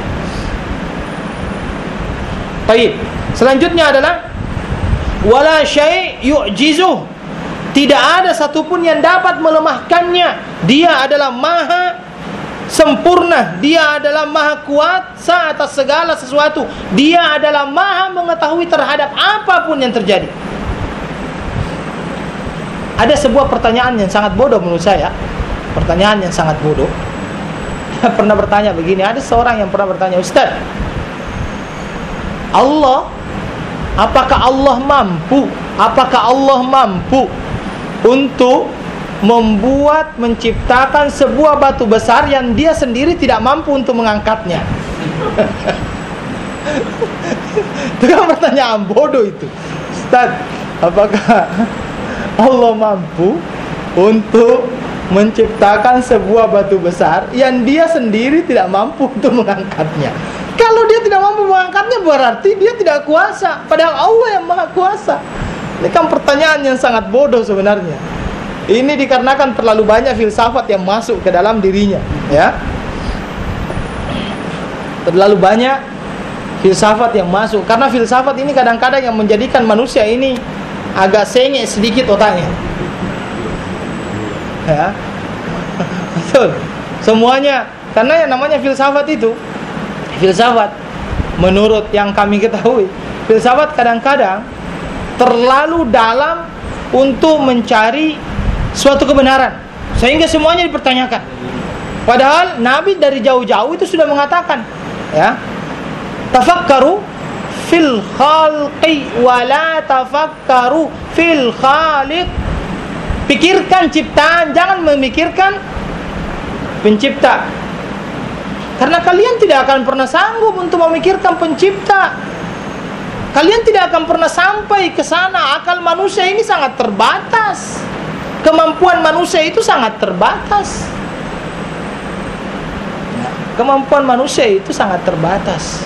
Baik. Selanjutnya adalah wala syai' yu'jizuh. Tidak ada satupun yang dapat melemahkannya. Dia adalah maha sempurna. Dia adalah maha kuasa atas segala sesuatu. Dia adalah maha mengetahui terhadap apapun yang terjadi. Ada sebuah pertanyaan yang sangat bodoh menurut saya. Pertanyaan yang sangat bodoh. Dia pernah bertanya begini. Ada seorang yang pernah bertanya, Ustaz, Allah, apakah Allah mampu? Apakah Allah mampu untuk membuat, menciptakan sebuah batu besar yang dia sendiri tidak mampu untuk mengangkatnya? Itu kan pertanyaan bodoh itu. Ustaz, apakah Allah mampu untuk menciptakan sebuah batu besar yang dia sendiri tidak mampu untuk mengangkatnya? Kalau dia tidak mampu mengangkatnya, berarti dia tidak kuasa, padahal Allah yang maha kuasa. Ini kan pertanyaan yang sangat bodoh sebenarnya. Ini dikarenakan terlalu banyak filsafat yang masuk ke dalam dirinya, ya. Terlalu banyak filsafat yang masuk. Karena filsafat ini kadang-kadang yang menjadikan manusia ini agak sengit sedikit otaknya. Ya. Betul. Semuanya, karena yang namanya filsafat itu, filsafat menurut yang kami ketahui, filsafat kadang-kadang terlalu dalam untuk mencari suatu kebenaran sehingga semuanya dipertanyakan. Padahal Nabi dari jauh-jauh itu sudah mengatakan, ya, tafakkaru fil khalqi wa la tafakkaru fil khaliq. Pikirkan ciptaan, jangan memikirkan pencipta. Karena kalian tidak akan pernah sanggup untuk memikirkan pencipta. Kalian tidak akan pernah sampai ke sana. Akal manusia ini sangat terbatas. Kemampuan manusia itu sangat terbatas. Kemampuan manusia itu sangat terbatas.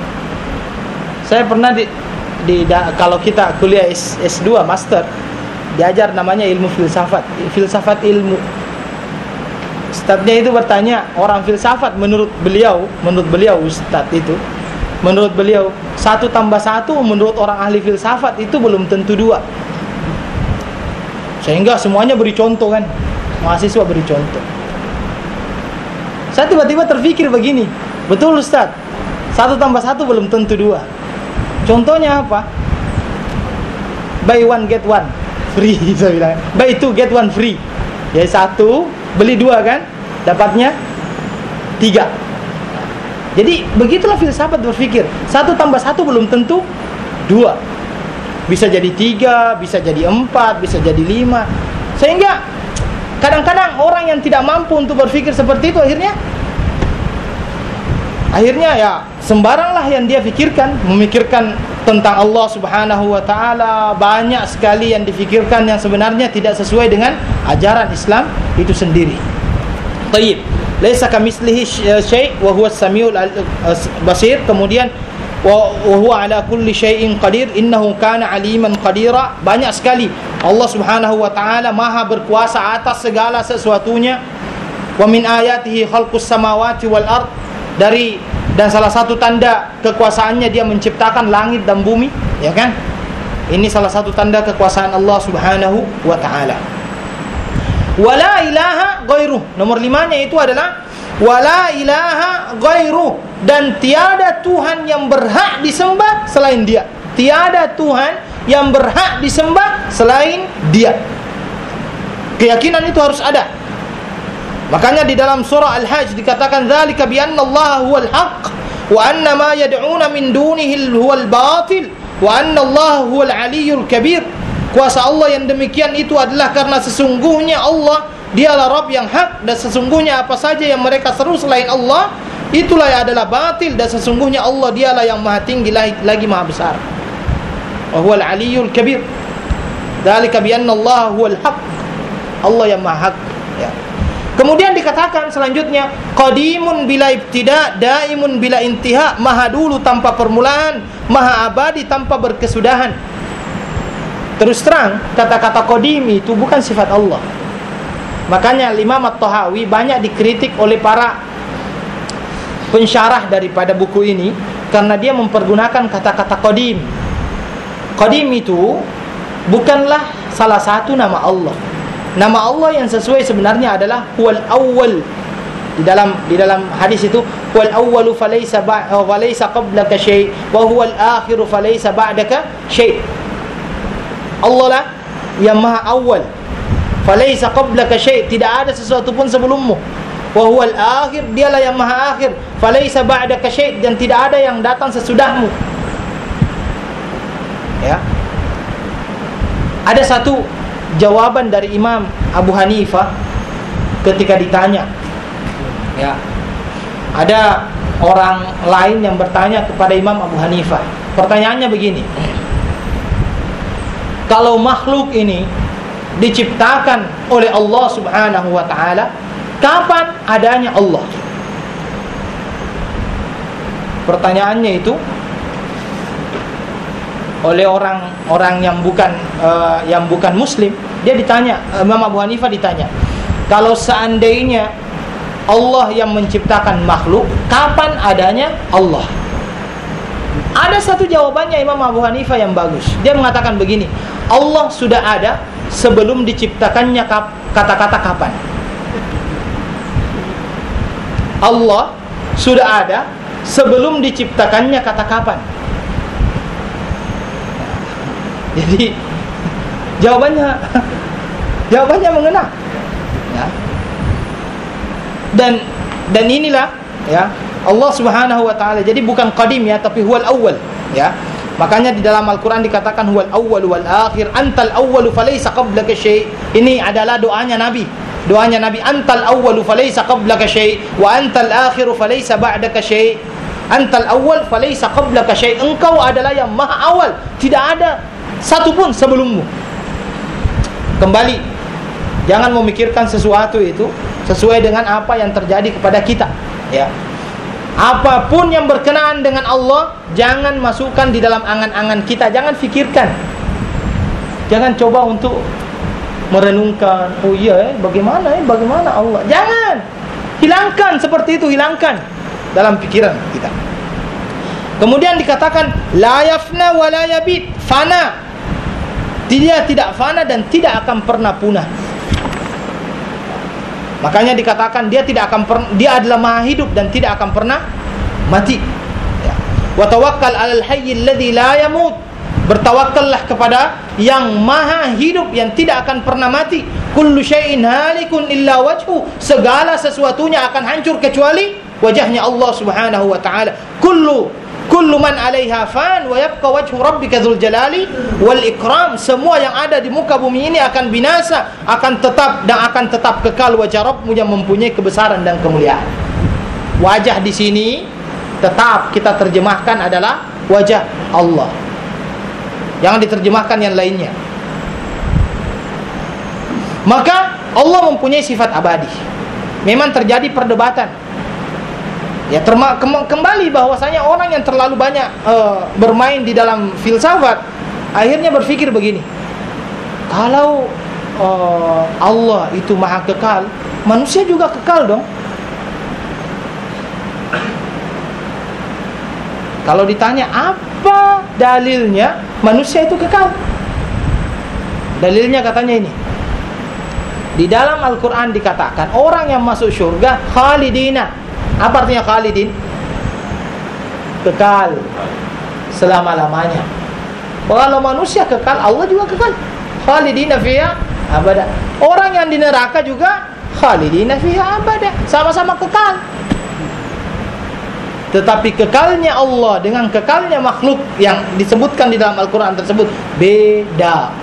Saya pernah di, di da, kalau kita kuliah S, S2 master, diajar namanya ilmu filsafat, filsafat ilmu. Ustadznya itu bertanya, orang filsafat menurut beliau, menurut beliau ustadz itu, menurut beliau satu tambah satu menurut orang ahli filsafat itu belum tentu dua. Sehingga semuanya beri contoh kan, mahasiswa beri contoh. Saya tiba-tiba terpikir begini, betul Ustadz, satu tambah satu belum tentu dua. Contohnya apa? Buy one get one free, saya bilang. Buy two get one free. Ya satu beli dua kan, dapatnya tiga. Jadi begitulah filsafat berpikir. Satu tambah satu belum tentu dua. Bisa jadi tiga, bisa jadi empat, bisa jadi lima. Sehingga kadang-kadang orang yang tidak mampu untuk berpikir seperti itu akhirnya Akhirnya ya sembaranglah yang dia pikirkan. Memikirkan tentang Allah subhanahu wa ta'ala. Banyak sekali yang difikirkan yang sebenarnya tidak sesuai dengan ajaran Islam itu sendiri. Tayyib, laisa kamitslihi syai' wa huwa as-sami'ul basir. Kemudian wa huwa ala kulli syai'in qadir innahu kana aliman qadira. Banyak sekali Allah Subhanahu wa taala maha berkuasa atas segala sesuatunya. Wa min ayatihi khalqus samawati wal ard. Dari dan salah satu tanda kekuasaannya dia menciptakan langit dan bumi, ya kan? Ini salah satu tanda kekuasaan Allah Subhanahu wa taala. Wala ilaha ghairuh. Nomor limanya itu adalah wala ilaha ghairuh, dan tiada Tuhan yang berhak disembah selain Dia. Tiada Tuhan yang berhak disembah selain Dia. Keyakinan itu harus ada. Makanya di dalam surah Al-Hajj dikatakan dzalika bi anna Allah huwal haqq wa anna ma yad'una min dunihi huwal batil wa anna Allah huwal aliyyul kabir. Kuasa Allah yang demikian itu adalah karena sesungguhnya Allah dialah Rabb yang hak, dan sesungguhnya apa saja yang mereka seru selain Allah itulah yang adalah batil, dan sesungguhnya Allah dialah yang maha tinggi lagi maha besar. Wa huwal aliyyul kabir. Dzalika bi anna Allah huwal haqq. Allah yang maha hak, ya. Kemudian dikatakan selanjutnya qadimun bila ibtida, daimun bila intiha, maha dulu tanpa permulaan, maha abadi tanpa berkesudahan. Terus terang, kata-kata qadim itu bukan sifat Allah. Makanya Imam At-Tahawi banyak dikritik oleh para pensyarah daripada buku ini karena dia mempergunakan kata-kata qadim. Qadim itu bukanlah salah satu nama Allah. Nama Allah yang sesuai sebenarnya adalah huwal awwal. Di dalam di dalam hadis itu huwal awwalu falaysa ba'da wa laysa qablaka syai' wa huwal akhiru falaysa ba'daka syai'. Allah lah yang maha awal, falaysa qablaka syai', tidak ada sesuatu pun sebelummu. Wa huwal akhir, dialah yang maha akhir, falaysa ba'daka syai', dan tidak ada yang datang sesudahmu. Ya. Ada satu jawaban dari Imam Abu Hanifah ketika ditanya, ya, ada orang lain yang bertanya kepada Imam Abu Hanifah. Pertanyaannya begini, kalau makhluk ini diciptakan oleh Allah Subhanahu wa ta'ala, kapan adanya Allah? Pertanyaannya itu oleh orang-orang yang bukan uh, yang bukan Muslim. Dia ditanya, Imam Abu Hanifah ditanya, kalau seandainya Allah yang menciptakan makhluk, kapan adanya Allah? Ada satu jawabannya Imam Abu Hanifah yang bagus. Dia mengatakan begini, Allah sudah ada sebelum diciptakannya kata-kata kapan. Allah sudah ada sebelum diciptakannya kata kapan. Jadi jawabannya jawabannya mengena, ya. Dan dan inilah, ya, Allah Subhanahu wa taala. Jadi bukan qadim, ya, tapi huwal awwal, ya. Makanya di dalam Al-Qur'an dikatakan huwal awwal wal akhir, antal awwalu falaysa qablaka syai'. Ini adalah doanya Nabi. Doanya Nabi, antal awwalu falaysa qablaka syai' wa antal akhiru falaysa ba'daka syai'. Antal awwal falaysa qablaka syai'. Engkau adalah yang maha awal, tidak ada satu pun sebelummu. Kembali, jangan memikirkan sesuatu itu sesuai dengan apa yang terjadi kepada kita, ya. Apapun yang berkenaan dengan Allah jangan masukkan di dalam angan-angan kita, jangan fikirkan. Jangan coba untuk merenungkan, oh iya eh, bagaimana eh, bagaimana Allah. Jangan. Hilangkan seperti itu, hilangkan dalam pikiran kita. Kemudian dikatakan la yafna wa la yabid, fana. Dia tidak fana dan tidak akan pernah punah. Makanya dikatakan dia tidak akan pernah, dia adalah maha hidup dan tidak akan pernah mati. Ya. Wa tawakkal 'alal hayyil ladzi la yamut. Bertawakkallah kepada yang maha hidup yang tidak akan pernah mati. Kullu syai'in halikun illa wajhu. Segala sesuatunya akan hancur kecuali wajahnya Allah Subhanahu wa taala. Kullu kullu man 'alaiha fan wa yabqa wajhu rabbika dzul jalali wal ikram. Semua yang ada di muka bumi ini akan binasa, akan tetap dan akan tetap kekal wajah Rabbmu yang mempunyai kebesaran dan kemuliaan. Wajah di sini tetap kita terjemahkan adalah wajah Allah. Jangan diterjemahkan yang lainnya. Maka Allah mempunyai sifat abadi. Memang terjadi perdebatan. Ya, terma- kem- kembali bahwasanya orang yang terlalu banyak uh, bermain di dalam filsafat akhirnya berpikir begini. Kalau uh, Allah itu maha kekal, manusia juga kekal dong. Kalau ditanya apa dalilnya manusia itu kekal? Dalilnya katanya ini. Di dalam Al-Quran dikatakan orang yang masuk syurga khalidina. Apa artinya khalidin? Kekal selama-lamanya. Kalau manusia kekal, Allah juga kekal. Khalidina fiha abada. Orang yang di neraka juga khalidina fiha abada. Sama-sama kekal. Tetapi kekalnya Allah dengan kekalnya makhluk yang disebutkan di dalam Al-Quran tersebut beda.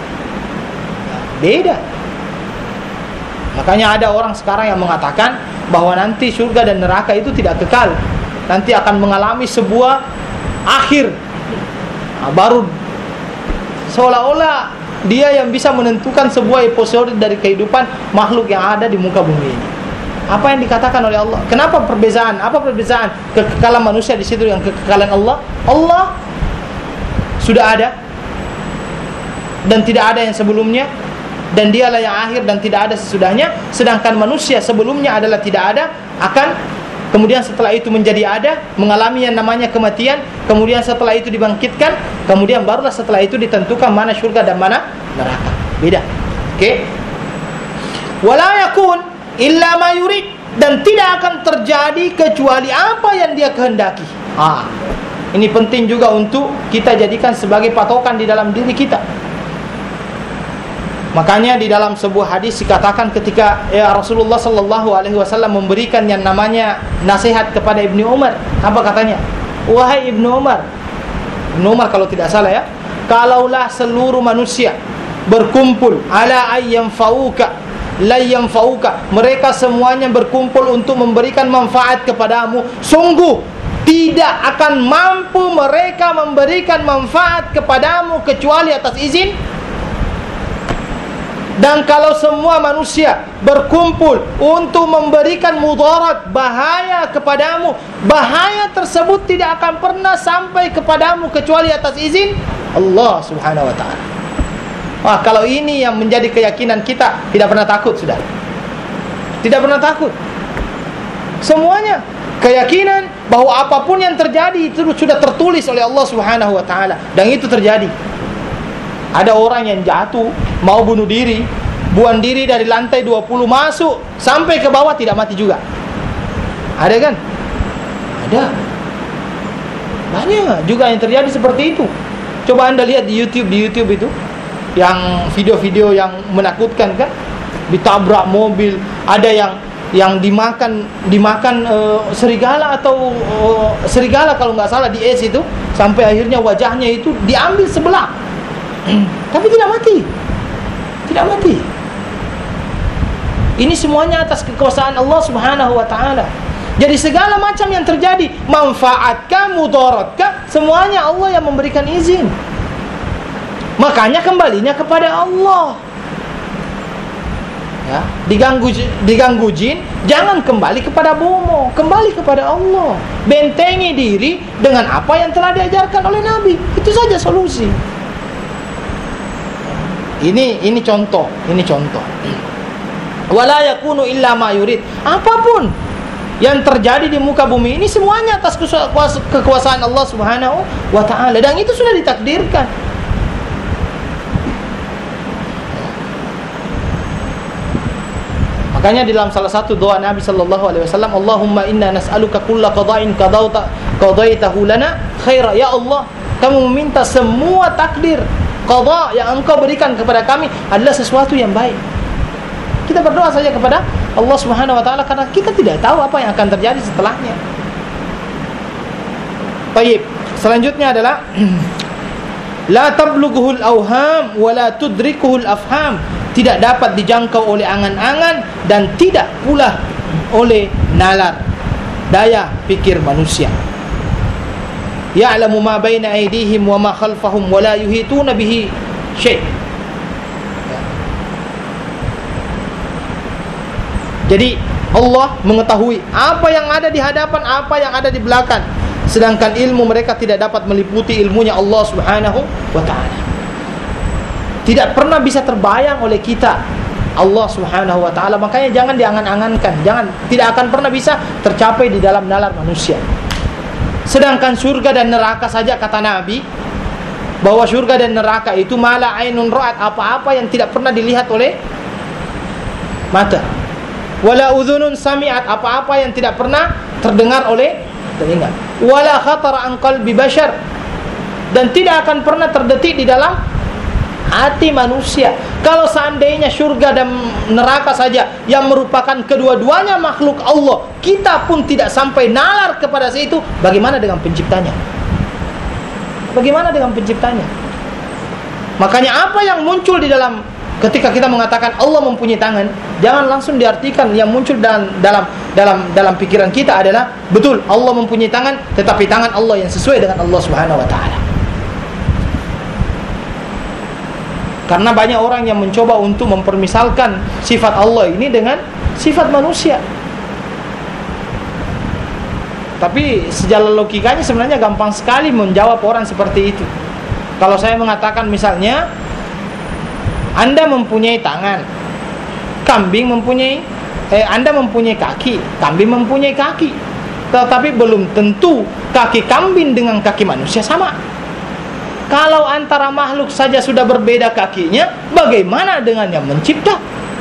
Beda. Makanya ada orang sekarang yang mengatakan bahwa nanti surga dan neraka itu tidak kekal. Nanti akan mengalami sebuah akhir. Nah, baru seolah-olah dia yang bisa menentukan sebuah episode dari kehidupan makhluk yang ada di muka bumi ini. Apa yang dikatakan oleh Allah? Kenapa perbezaan? Apa perbezaan kekekalan manusia di situ dengan kekekalan Allah? Allah sudah ada dan tidak ada yang sebelumnya, dan dialah yang akhir dan tidak ada sesudahnya. Sedangkan manusia sebelumnya adalah tidak ada, akan kemudian setelah itu menjadi ada, mengalami yang namanya kematian, kemudian setelah itu dibangkitkan, kemudian barulah setelah itu ditentukan mana syurga dan mana neraka. Beda. Oke? Okay? Wala yakun illa ma yurid, dan tidak akan terjadi kecuali apa yang dia kehendaki. Ah, ini penting juga untuk kita jadikan sebagai patokan di dalam diri kita. Makanya di dalam sebuah hadis dikatakan ketika ya, Rasulullah sallallahu alaihi wasallam memberikan yang namanya nasihat kepada Ibnu Umar. Apa katanya? Wahai Ibnu Umar, Ibnu Umar kalau tidak salah ya, kalaulah seluruh manusia berkumpul ala ayyam fauka layam fauka, mereka semuanya berkumpul untuk memberikan manfaat kepadamu, sungguh tidak akan mampu mereka memberikan manfaat kepadamu kecuali atas izin. Dan kalau semua manusia berkumpul untuk memberikan mudarat, bahaya kepadamu, bahaya tersebut tidak akan pernah sampai kepadamu kecuali atas izin Allah Subhanahu wa ta'ala. Wah, kalau ini yang menjadi keyakinan kita, tidak pernah takut sudah. Tidak pernah takut. Semuanya keyakinan bahwa apapun yang terjadi itu sudah tertulis oleh Allah Subhanahu wa taala, dan itu terjadi. Ada orang yang jatuh mau bunuh diri, buang diri dari lantai dua puluh masuk sampai ke bawah tidak mati juga. Ada kan? Ada. Banyak juga yang terjadi seperti itu. Coba Anda lihat di YouTube, di YouTube itu yang video-video yang menakutkan kan, ditabrak mobil, ada yang yang dimakan dimakan uh, serigala atau uh, serigala kalau nggak salah di es itu, sampai akhirnya wajahnya itu diambil sebelah, tapi tidak mati, tidak mati. Ini semuanya atas kekuasaan Allah Subhanahu wa taala. Jadi segala macam yang terjadi, manfaatkah, mudaratkah, semuanya Allah yang memberikan izin. Makanya kembalinya kepada Allah. Ya, diganggu diganggu jin, jangan kembali kepada bomo, kembali kepada Allah. Bentengi diri dengan apa yang telah diajarkan oleh Nabi. Itu saja solusi. Ini ini contoh, ini contoh. Wala yakunu illa ma yurid. Apapun yang terjadi di muka bumi ini semuanya atas kekuasaan Allah Subhanahu wa taala, dan itu sudah ditakdirkan. Makanya dalam salah satu doa Nabi sallallahu alaihi wasallam, Allahumma inna nas'aluka kulla qada'in qadauta qadaitahu lana khaira. Ya Allah, kami meminta semua takdir qada yang Engkau berikan kepada kami adalah sesuatu yang baik. Kita berdoa saja kepada Allah Subhanahu wa taala karena kita tidak tahu apa yang akan terjadi setelahnya. Baik, selanjutnya adalah la tablughuhul awham wa la tudrikuhul afham. Tidak dapat dijangkau oleh angan-angan dan tidak pula oleh nalar daya pikir manusia. Ya'lamu ma baina aydihim wa ma khalfahum wa la yuhituna bihi syai'. Jadi Allah mengetahui apa yang ada di hadapan, apa yang ada di belakang, sedangkan ilmu mereka tidak dapat meliputi ilmunya Allah Subhanahu wa taala. Tidak pernah bisa terbayang oleh kita Allah Subhanahu wa taala, makanya jangan diangan-angankan, jangan, tidak akan pernah bisa tercapai di dalam nalar manusia. Sedangkan surga dan neraka saja kata Nabi bahwa surga dan neraka itu mala ainun ra'at, apa-apa yang tidak pernah dilihat oleh mata. Wala udhunun sami'at, apa-apa yang tidak pernah terdengar oleh telinga. Wala khatara an qalbi bashar, dan tidak akan pernah terdetik di dalam hati manusia. Kalau seandainya surga dan neraka saja yang merupakan kedua-duanya makhluk Allah, kita pun tidak sampai nalar kepada situ, bagaimana dengan penciptanya? Bagaimana dengan penciptanya? Makanya apa yang muncul di dalam, ketika kita mengatakan Allah mempunyai tangan, jangan langsung diartikan yang muncul dalam dalam dalam dalam pikiran kita adalah betul Allah mempunyai tangan, tetapi tangan Allah yang sesuai dengan Allah Subhanahu wa taala. Karena banyak orang yang mencoba untuk mempermisalkan sifat Allah ini dengan sifat manusia. Tapi sejalan logikanya sebenarnya gampang sekali menjawab orang seperti itu. Kalau saya mengatakan misalnya Anda mempunyai tangan, kambing mempunyai eh, Anda mempunyai kaki, kambing mempunyai kaki, tetapi belum tentu kaki kambing dengan kaki manusia sama. Kalau antara makhluk saja sudah berbeda kakinya, bagaimana dengan yang mencipta?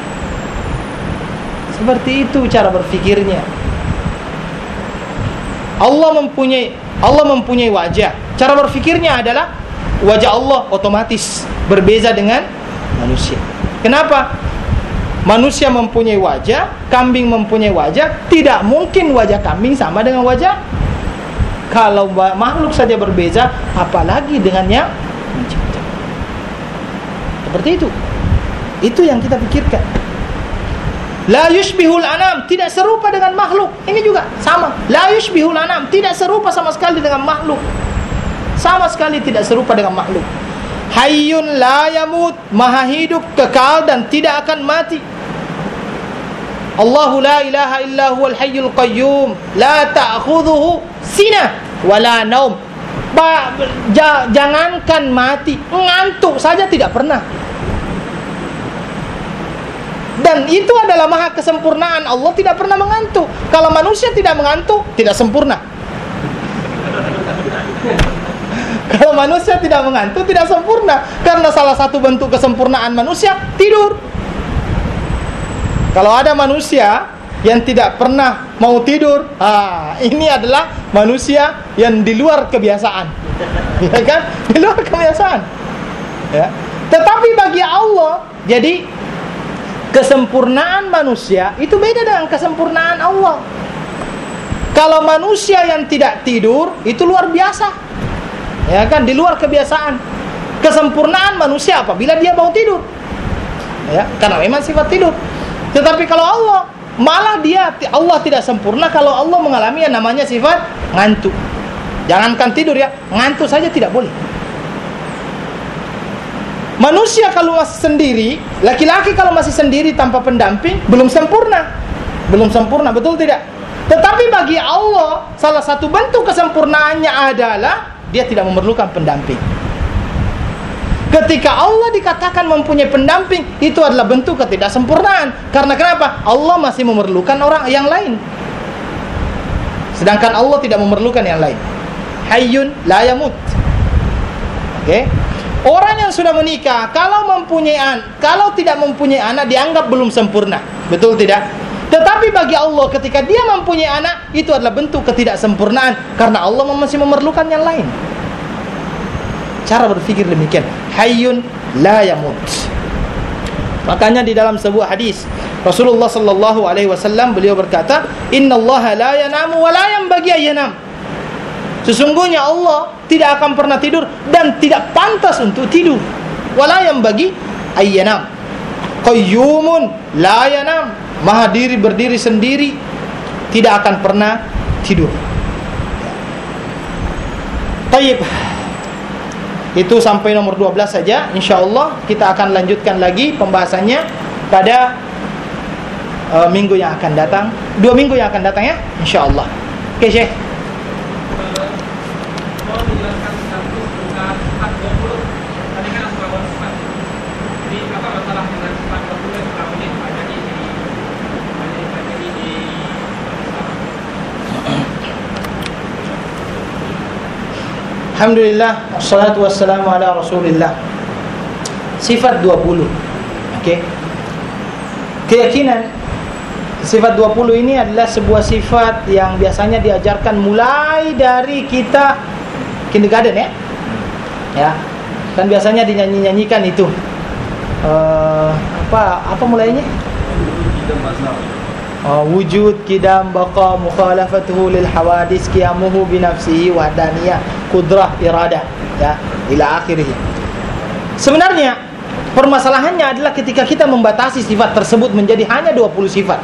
Seperti itu cara berfikirnya. Allah mempunyai Allah mempunyai wajah. Cara berfikirnya adalah wajah Allah otomatis berbeza dengan manusia. Kenapa? Manusia mempunyai wajah, kambing mempunyai wajah, tidak mungkin wajah kambing sama dengan wajah. Kalau makhluk saja berbeza, apalagi dengan yang mencipta. Seperti itu. Itu yang kita pikirkan. La yushbihul anam, tidak serupa dengan makhluk. Ini juga sama. La yushbihul anam, tidak serupa sama sekali dengan makhluk. Sama sekali tidak serupa dengan makhluk. Hayyun la yamut, maha hidup, kekal dan tidak akan mati. Allahu la ilaha illa huwal hayyul qayyum, la ta'khudhuhu sinah wala naum. Ba, ja, jangankan mati, ngantuk saja tidak pernah. Dan itu adalah maha kesempurnaan Allah, tidak pernah mengantuk. Kalau manusia tidak mengantuk, tidak sempurna. Kalau manusia tidak mengantuk, tidak sempurna. Karena salah satu bentuk kesempurnaan manusia tidur. Kalau ada manusia yang tidak pernah mau tidur, ah, ini adalah manusia yang di luar kebiasaan, ya kan? Di luar kebiasaan. Ya. Tetapi bagi Allah, jadi kesempurnaan manusia itu beda dengan kesempurnaan Allah. Kalau manusia yang tidak tidur itu luar biasa, ya kan? Di luar kebiasaan. Kesempurnaan manusia apabila dia mau tidur, ya, karena memang sifat tidur. Tetapi kalau Allah, malah dia Allah tidak sempurna kalau Allah mengalami yang namanya sifat ngantuk. Jangankan tidur ya, ngantuk saja tidak boleh. Manusia kalau masih sendiri, laki-laki kalau masih sendiri tanpa pendamping, belum sempurna. Belum sempurna, betul tidak? Tetapi bagi Allah, salah satu bentuk kesempurnaannya adalah dia tidak memerlukan pendamping. Ketika Allah dikatakan mempunyai pendamping, itu adalah bentuk ketidaksempurnaan. Karena kenapa? Allah masih memerlukan orang yang lain, sedangkan Allah tidak memerlukan yang lain. Hayyun la yamut. Oke. Okay? Orang yang sudah menikah, kalau mempunyai an, kalau tidak mempunyai anak dianggap belum sempurna. Betul tidak? Tetapi bagi Allah ketika dia mempunyai anak, itu adalah bentuk ketidaksempurnaan karena Allah masih memerlukan yang lain. Cara berpikir demikian. Hayyun la yamut. Makanya di dalam sebuah hadis Rasulullah sallallahu alaihi wasallam beliau berkata, "Innallaha la yanamu wa la yanbaghi an yanam." Sesungguhnya Allah tidak akan pernah tidur dan tidak pantas untuk tidur. Wa la yanbaghi an yanam. Qayyumun la yanam. Maha diri berdiri sendiri, tidak akan pernah tidur. Tayyib. Itu sampai nomor dua belas saja. InsyaAllah kita akan lanjutkan lagi pembahasannya pada uh, minggu yang akan datang. Dua minggu yang akan datang ya, InsyaAllah. Oke, Syekh. Kalau menjelaskan status bukan sifat dua puluh, tadi kan asbabun sifat. Jadi apa masalah dengan sifat dua puluh yang selama ini banyak di banyak banyak di Alhamdulillah, wassalatu wassalamu ala Rasulillah. Sifat dua puluh. Okey. Keyakinan sifat dua puluh ini adalah sebuah sifat yang biasanya diajarkan mulai dari kita kindergarten ya. Ya. Kan biasanya dinyanyi-nyanyikan itu. Uh, apa apa mulainya? Uh, wujud, kidam, baqa, mukhalafatuhu lil hawadis, qiyamuhu bi nafsihi, wahdaniyah, qudrah, iradah, ya, ila akhirih. Sebenarnya permasalahannya adalah ketika kita membatasi sifat tersebut menjadi hanya dua puluh sifat.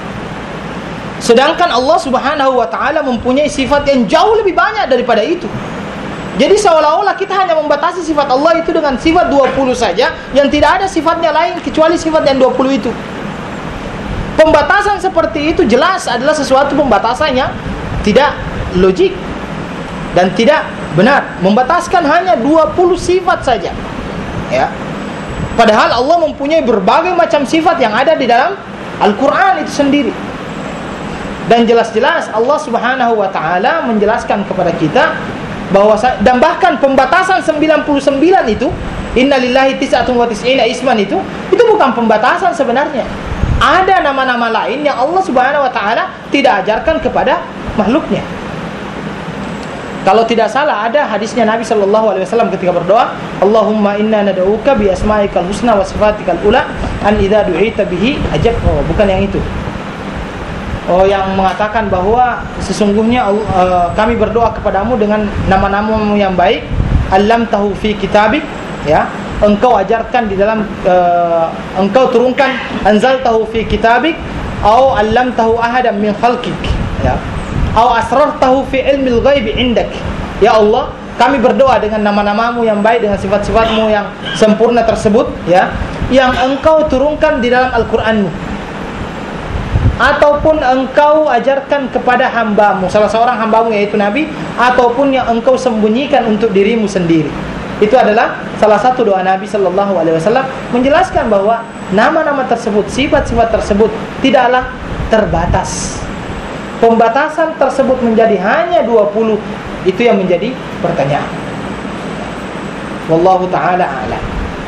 Sedangkan Allah Subhanahu wa taala mempunyai sifat yang jauh lebih banyak daripada itu. Jadi seolah-olah kita hanya membatasi sifat Allah itu dengan sifat dua puluh saja, yang tidak ada sifatnya lain kecuali sifat yang dua puluh itu. Pembatasan seperti itu jelas adalah sesuatu pembatasan yang tidak logik dan tidak benar. Membataskan hanya dua puluh sifat saja, ya. Padahal Allah mempunyai berbagai macam sifat yang ada di dalam Al-Quran itu sendiri. Dan jelas-jelas Allah Subhanahu wa ta'ala menjelaskan kepada kita bahwa, dan bahkan pembatasan sembilan puluh sembilan itu, innalillahi tis'atun wa tis'ina isman, itu itu bukan pembatasan sebenarnya. Ada nama-nama lain yang Allah Subhanahu wa ta'ala tidak ajarkan kepada makhluknya. Kalau tidak salah ada hadisnya Nabi sallallahu alaihi wasallam ketika berdoa, Allahumma inna nad'uka bi asma'ikal husna wa sifatikal ula an idza du'ita bihi ajab. Oh, bukan yang itu. Oh, yang mengatakan bahwa sesungguhnya uh, kami berdoa kepadamu dengan nama-namamu yang baik, allamtahu fi kitabik, ya, engkau ajarkan di dalam uh, engkau turunkan, anzaltahu fi kitabik, atau allamtahu ahadan min khalqik, ya, atau asrartahu fi ilmil ghaibi indak. Ya Allah, kami berdoa dengan nama-namamu yang baik, dengan sifat-sifatmu yang sempurna tersebut, ya, yang engkau turunkan di dalam Al-Qur'anmu, ataupun engkau ajarkan kepada hambamu, salah seorang hambamu yaitu Nabi, ataupun yang engkau sembunyikan untuk dirimu sendiri. Itu adalah salah satu doa Nabi sallallahu alaihi wasallam, menjelaskan bahwa nama-nama tersebut, sifat-sifat tersebut tidaklah terbatas. Pembatasan tersebut menjadi hanya dua puluh, itu yang menjadi pertanyaan. Wallahu taala a'lam.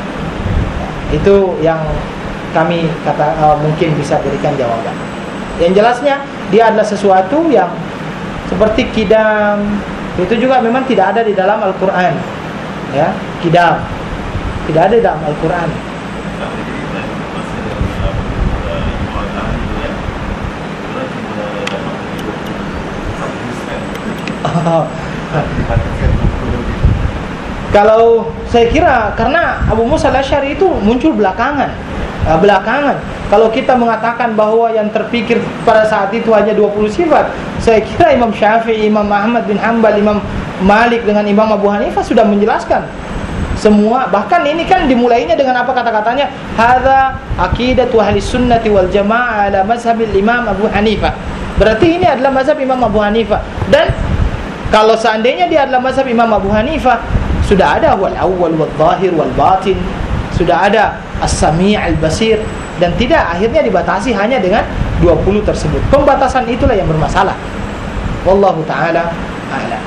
Itu yang kami kata uh, mungkin bisa berikan jawaban. Yang jelasnya dia adalah sesuatu yang seperti kidam, itu juga memang tidak ada di dalam Al-Qur'an. Ya, kidam tidak ada dalam Al-Quran. Kalau saya kira karena Abu Musa al-Asy'ari itu muncul belakangan. Belakangan. Kalau kita mengatakan bahwa yang terpikir pada saat itu hanya dua puluh sifat, saya kira Imam Syafi'i, Imam Ahmad bin Hanbal, Imam Malik dengan Imam Abu Hanifah sudah menjelaskan semua. Bahkan ini kan dimulainya dengan apa kata-katanya? Hadza aqidatu ahli sunnati wal jamaah ala mazhabil Imam Abu Hanifah. Berarti ini adalah mazhab Imam Abu Hanifah. Dan kalau seandainya dia adalah mazhab Imam Abu Hanifah, Sudah ada wal awwal wal zahir wal batin, sudah ada as-sami' al-basir, dan tidak akhirnya dibatasi hanya dengan dua puluh tersebut. Pembatasan itulah yang bermasalah. Wallahu taala a'lam.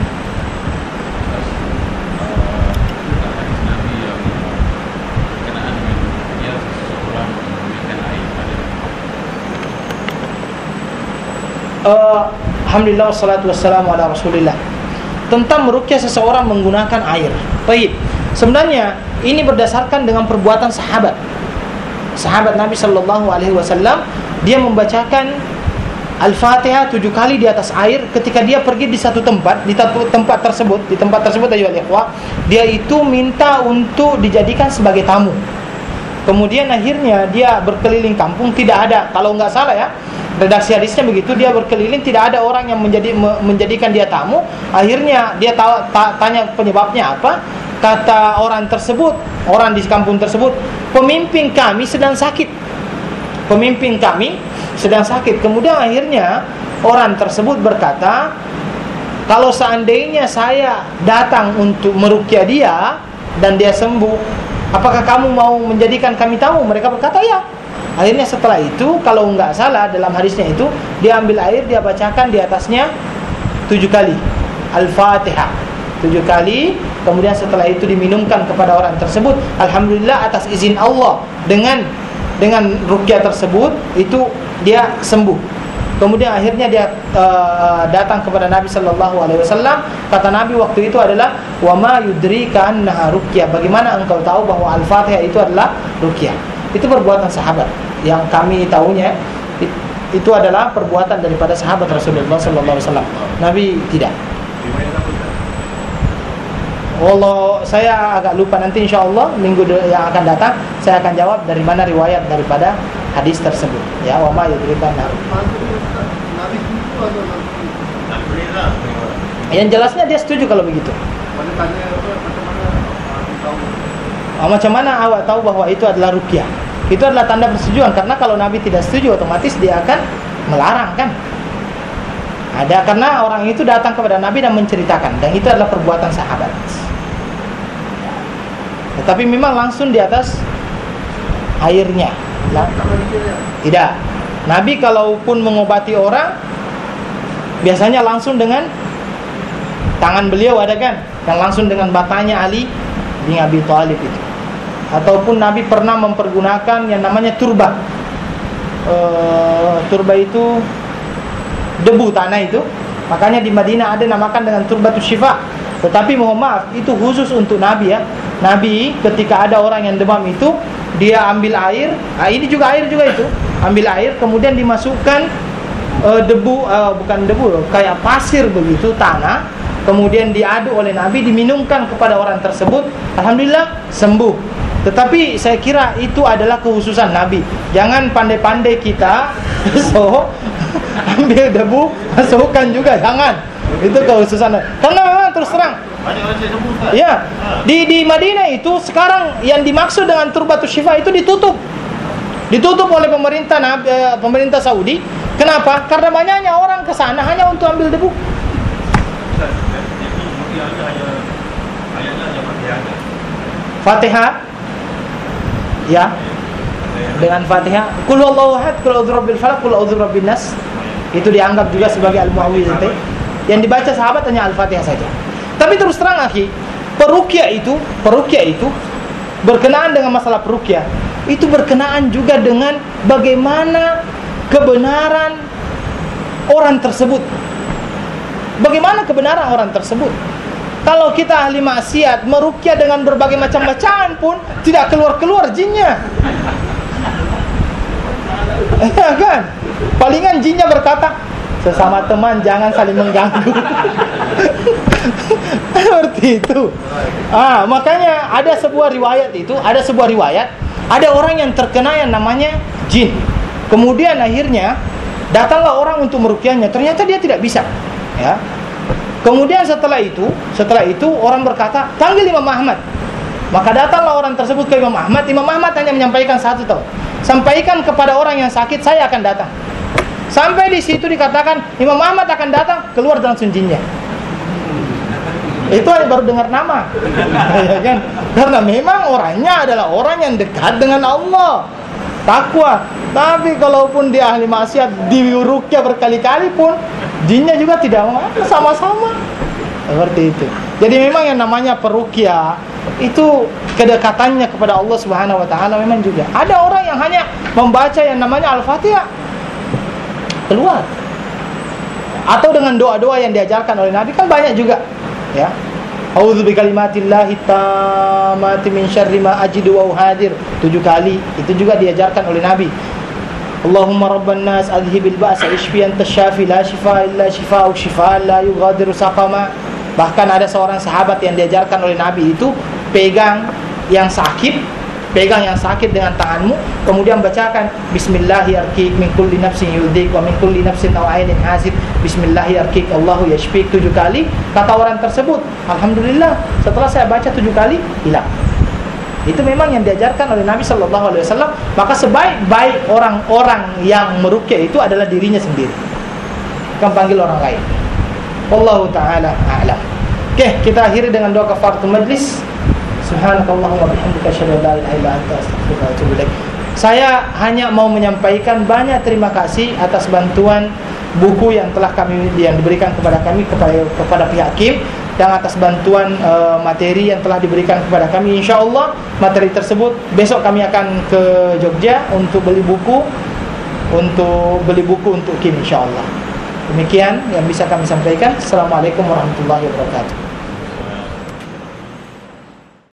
Uh, Alhamdulillah wassalatu wassalamu ala Rasulillah. Tentang meruqyah seseorang menggunakan air. Baik. Sebenarnya ini berdasarkan dengan perbuatan sahabat. Sahabat Nabi sallallahu alaihi wasallam, dia membacakan Al-Fatihah tujuh kali di atas air ketika dia pergi di satu tempat, di tempat tersebut, di tempat tersebut ayyuhal ikhwah, dia itu minta untuk dijadikan sebagai tamu. Kemudian akhirnya dia berkeliling kampung, tidak ada, kalau enggak salah ya, redaksi hadisnya begitu, dia berkeliling, tidak ada orang yang menjadi menjadikan dia tamu. Akhirnya dia tahu, ta, tanya penyebabnya apa. Kata orang tersebut, orang di kampung tersebut, pemimpin kami sedang sakit. Pemimpin kami sedang sakit. Kemudian akhirnya orang tersebut berkata, kalau seandainya saya datang untuk meruqyah dia dan dia sembuh, apakah kamu mau menjadikan kami tamu? Mereka berkata ya. Akhirnya setelah itu, kalau enggak salah dalam hadisnya itu, dia ambil air, dia bacakan di atasnya tujuh kali Al-Fatihah, tujuh kali. Kemudian setelah itu diminumkan kepada orang tersebut. Alhamdulillah atas izin Allah, dengan dengan ruqyah tersebut itu dia sembuh. Kemudian akhirnya dia uh, datang kepada Nabi sallallahu alaihi wasallam. Kata Nabi waktu itu adalah, wa ma yudrika annaha ruqyah, bagaimana engkau tahu bahwa Al-Fatihah itu adalah ruqyah? Itu perbuatan sahabat. Yang kami tahunya itu adalah perbuatan daripada sahabat Rasulullah sallallahu alaihi wasallam. Nabi tidak. Wallah, saya agak lupa, nanti insyaallah minggu yang akan datang saya akan jawab dari mana riwayat daripada hadis tersebut. Ya, wa ma yudrika annaha. Yang jelasnya dia setuju kalau begitu. Oh, macam mana awak tahu bahwa itu adalah ruqyah? Itu adalah tanda persetujuan, karena kalau Nabi tidak setuju otomatis dia akan melarang kan? Ada, karena orang itu datang kepada Nabi dan menceritakan, dan itu adalah perbuatan sahabat. Tetapi memang langsung di atas airnya. Nah, tidak. Nabi kalaupun mengobati orang biasanya langsung dengan tangan beliau, ada kan? Yang langsung dengan batanya Ali bin Abi Thalib itu. Ataupun Nabi pernah mempergunakan yang namanya turba. E, turba itu debu tanah itu. Makanya di Madinah ada namakan dengan turbatus syifa. Tetapi mohon maaf, itu khusus untuk Nabi ya. Nabi ketika ada orang yang demam itu, dia ambil air, nah ini juga air juga itu, ambil air kemudian dimasukkan e, debu, e, bukan debu, kayak pasir begitu, tanah, kemudian diaduk oleh Nabi, diminumkan kepada orang tersebut, alhamdulillah sembuh. Tetapi saya kira itu adalah kekhususan Nabi. Jangan pandai-pandai kita so ambil debu masukkan juga, jangan. Itu kekhususan Nabi. Karena memang terus terang ya, di di Madinah itu sekarang yang dimaksud dengan turbatus syifa itu ditutup. Ditutup oleh pemerintah Nabi, pemerintah Saudi. Kenapa? Karena banyaknya orang ke sana hanya untuk ambil debu. Fatihah. Ya. Dengan Fatihah, qul huwallahu ahad, qul a'udzu birabbil falaq, qul a'udzu birabbin nas. Itu dianggap juga sebagai al-mu'awwidzatain. Yang dibaca sahabat hanya Al-Fatihah saja. Tapi terus terang akhi, peruqyah itu, peruqyah itu berkenaan dengan masalah peruqyah, itu berkenaan juga dengan bagaimana kebenaran orang tersebut. Bagaimana kebenaran orang tersebut? Kalau kita ahli maksiat meruqyah dengan berbagai macam bacaan pun tidak keluar-keluar jinnya. Ya kan? Palingan jinnya berkata, sesama teman jangan saling mengganggu. Seperti itu. Ah, makanya ada sebuah riwayat itu, ada sebuah riwayat, ada orang yang terkena yang namanya jin. Kemudian akhirnya datanglah orang untuk meruqyahnya, ternyata dia tidak bisa. Ya. Kemudian setelah itu, setelah itu orang berkata, panggil Imam Ahmad. Maka datanglah orang tersebut ke Imam Ahmad. Imam Ahmad hanya menyampaikan satu tahu. Sampaikan kepada orang yang sakit, saya akan datang. Sampai di situ dikatakan Imam Ahmad akan datang, keluar langsung jinnya. Itu hanya baru dengar nama. Ya kan? Karena memang orangnya adalah orang yang dekat dengan Allah, takwa. Tapi kalaupun dia ahli maksiat, diruqyah berkali-kali pun jinnya juga tidak mau, sama-sama. Seperti itu. Jadi memang yang namanya peruqyah itu kedekatannya kepada Allah Subhanahu wa taala memang juga. Ada orang yang hanya membaca yang namanya Al-Fatihah keluar. Atau dengan doa-doa yang diajarkan oleh Nabi kan banyak juga, ya. A'udzu bikalimatillahi tammati min syarri ma ajidu wa uhadir tujuh kali. Itu juga diajarkan oleh Nabi. Allahumma rabban nas adhibil ba'sa ishfi anta syafi la shifaa illa shifaa'uk shifaa'an la yughadiru saqama. Bahkan ada seorang sahabat yang diajarkan oleh Nabi itu pegang yang sakit, pegang yang sakit dengan tanganmu, kemudian bacakan Bismillahirrahmanirrahim min kulli nafsin yudik wa min kulli nafsin aw ainin hasid Bismillahirrahmanirrahim Allahu yashfik tujuh kali. Kata orang tersebut, alhamdulillah setelah saya baca tujuh kali hilang. Itu memang yang diajarkan oleh Nabi sallallahu alaihi wasallam. Maka sebaik-baik orang-orang yang meruqyah itu adalah dirinya sendiri, bukan panggil orang lain. Wallahu ta'ala a'lam. Oke, kita akhiri dengan doa kafaratul majlis. Subhanakallahumma wa bihamdika asyhadu an la ilaha illa anta astaghfiruka wa atubu ilaik. Saya hanya mau menyampaikan banyak terima kasih atas bantuan buku yang telah kami yang diberikan kepada kami kepada kepada pihak Kim, dan atas bantuan uh, materi yang telah diberikan kepada kami. Insyaallah materi tersebut besok kami akan ke Jogja untuk beli buku untuk beli buku untuk Kim insyaallah. Demikian yang bisa kami sampaikan. Assalamualaikum warahmatullahi wabarakatuh.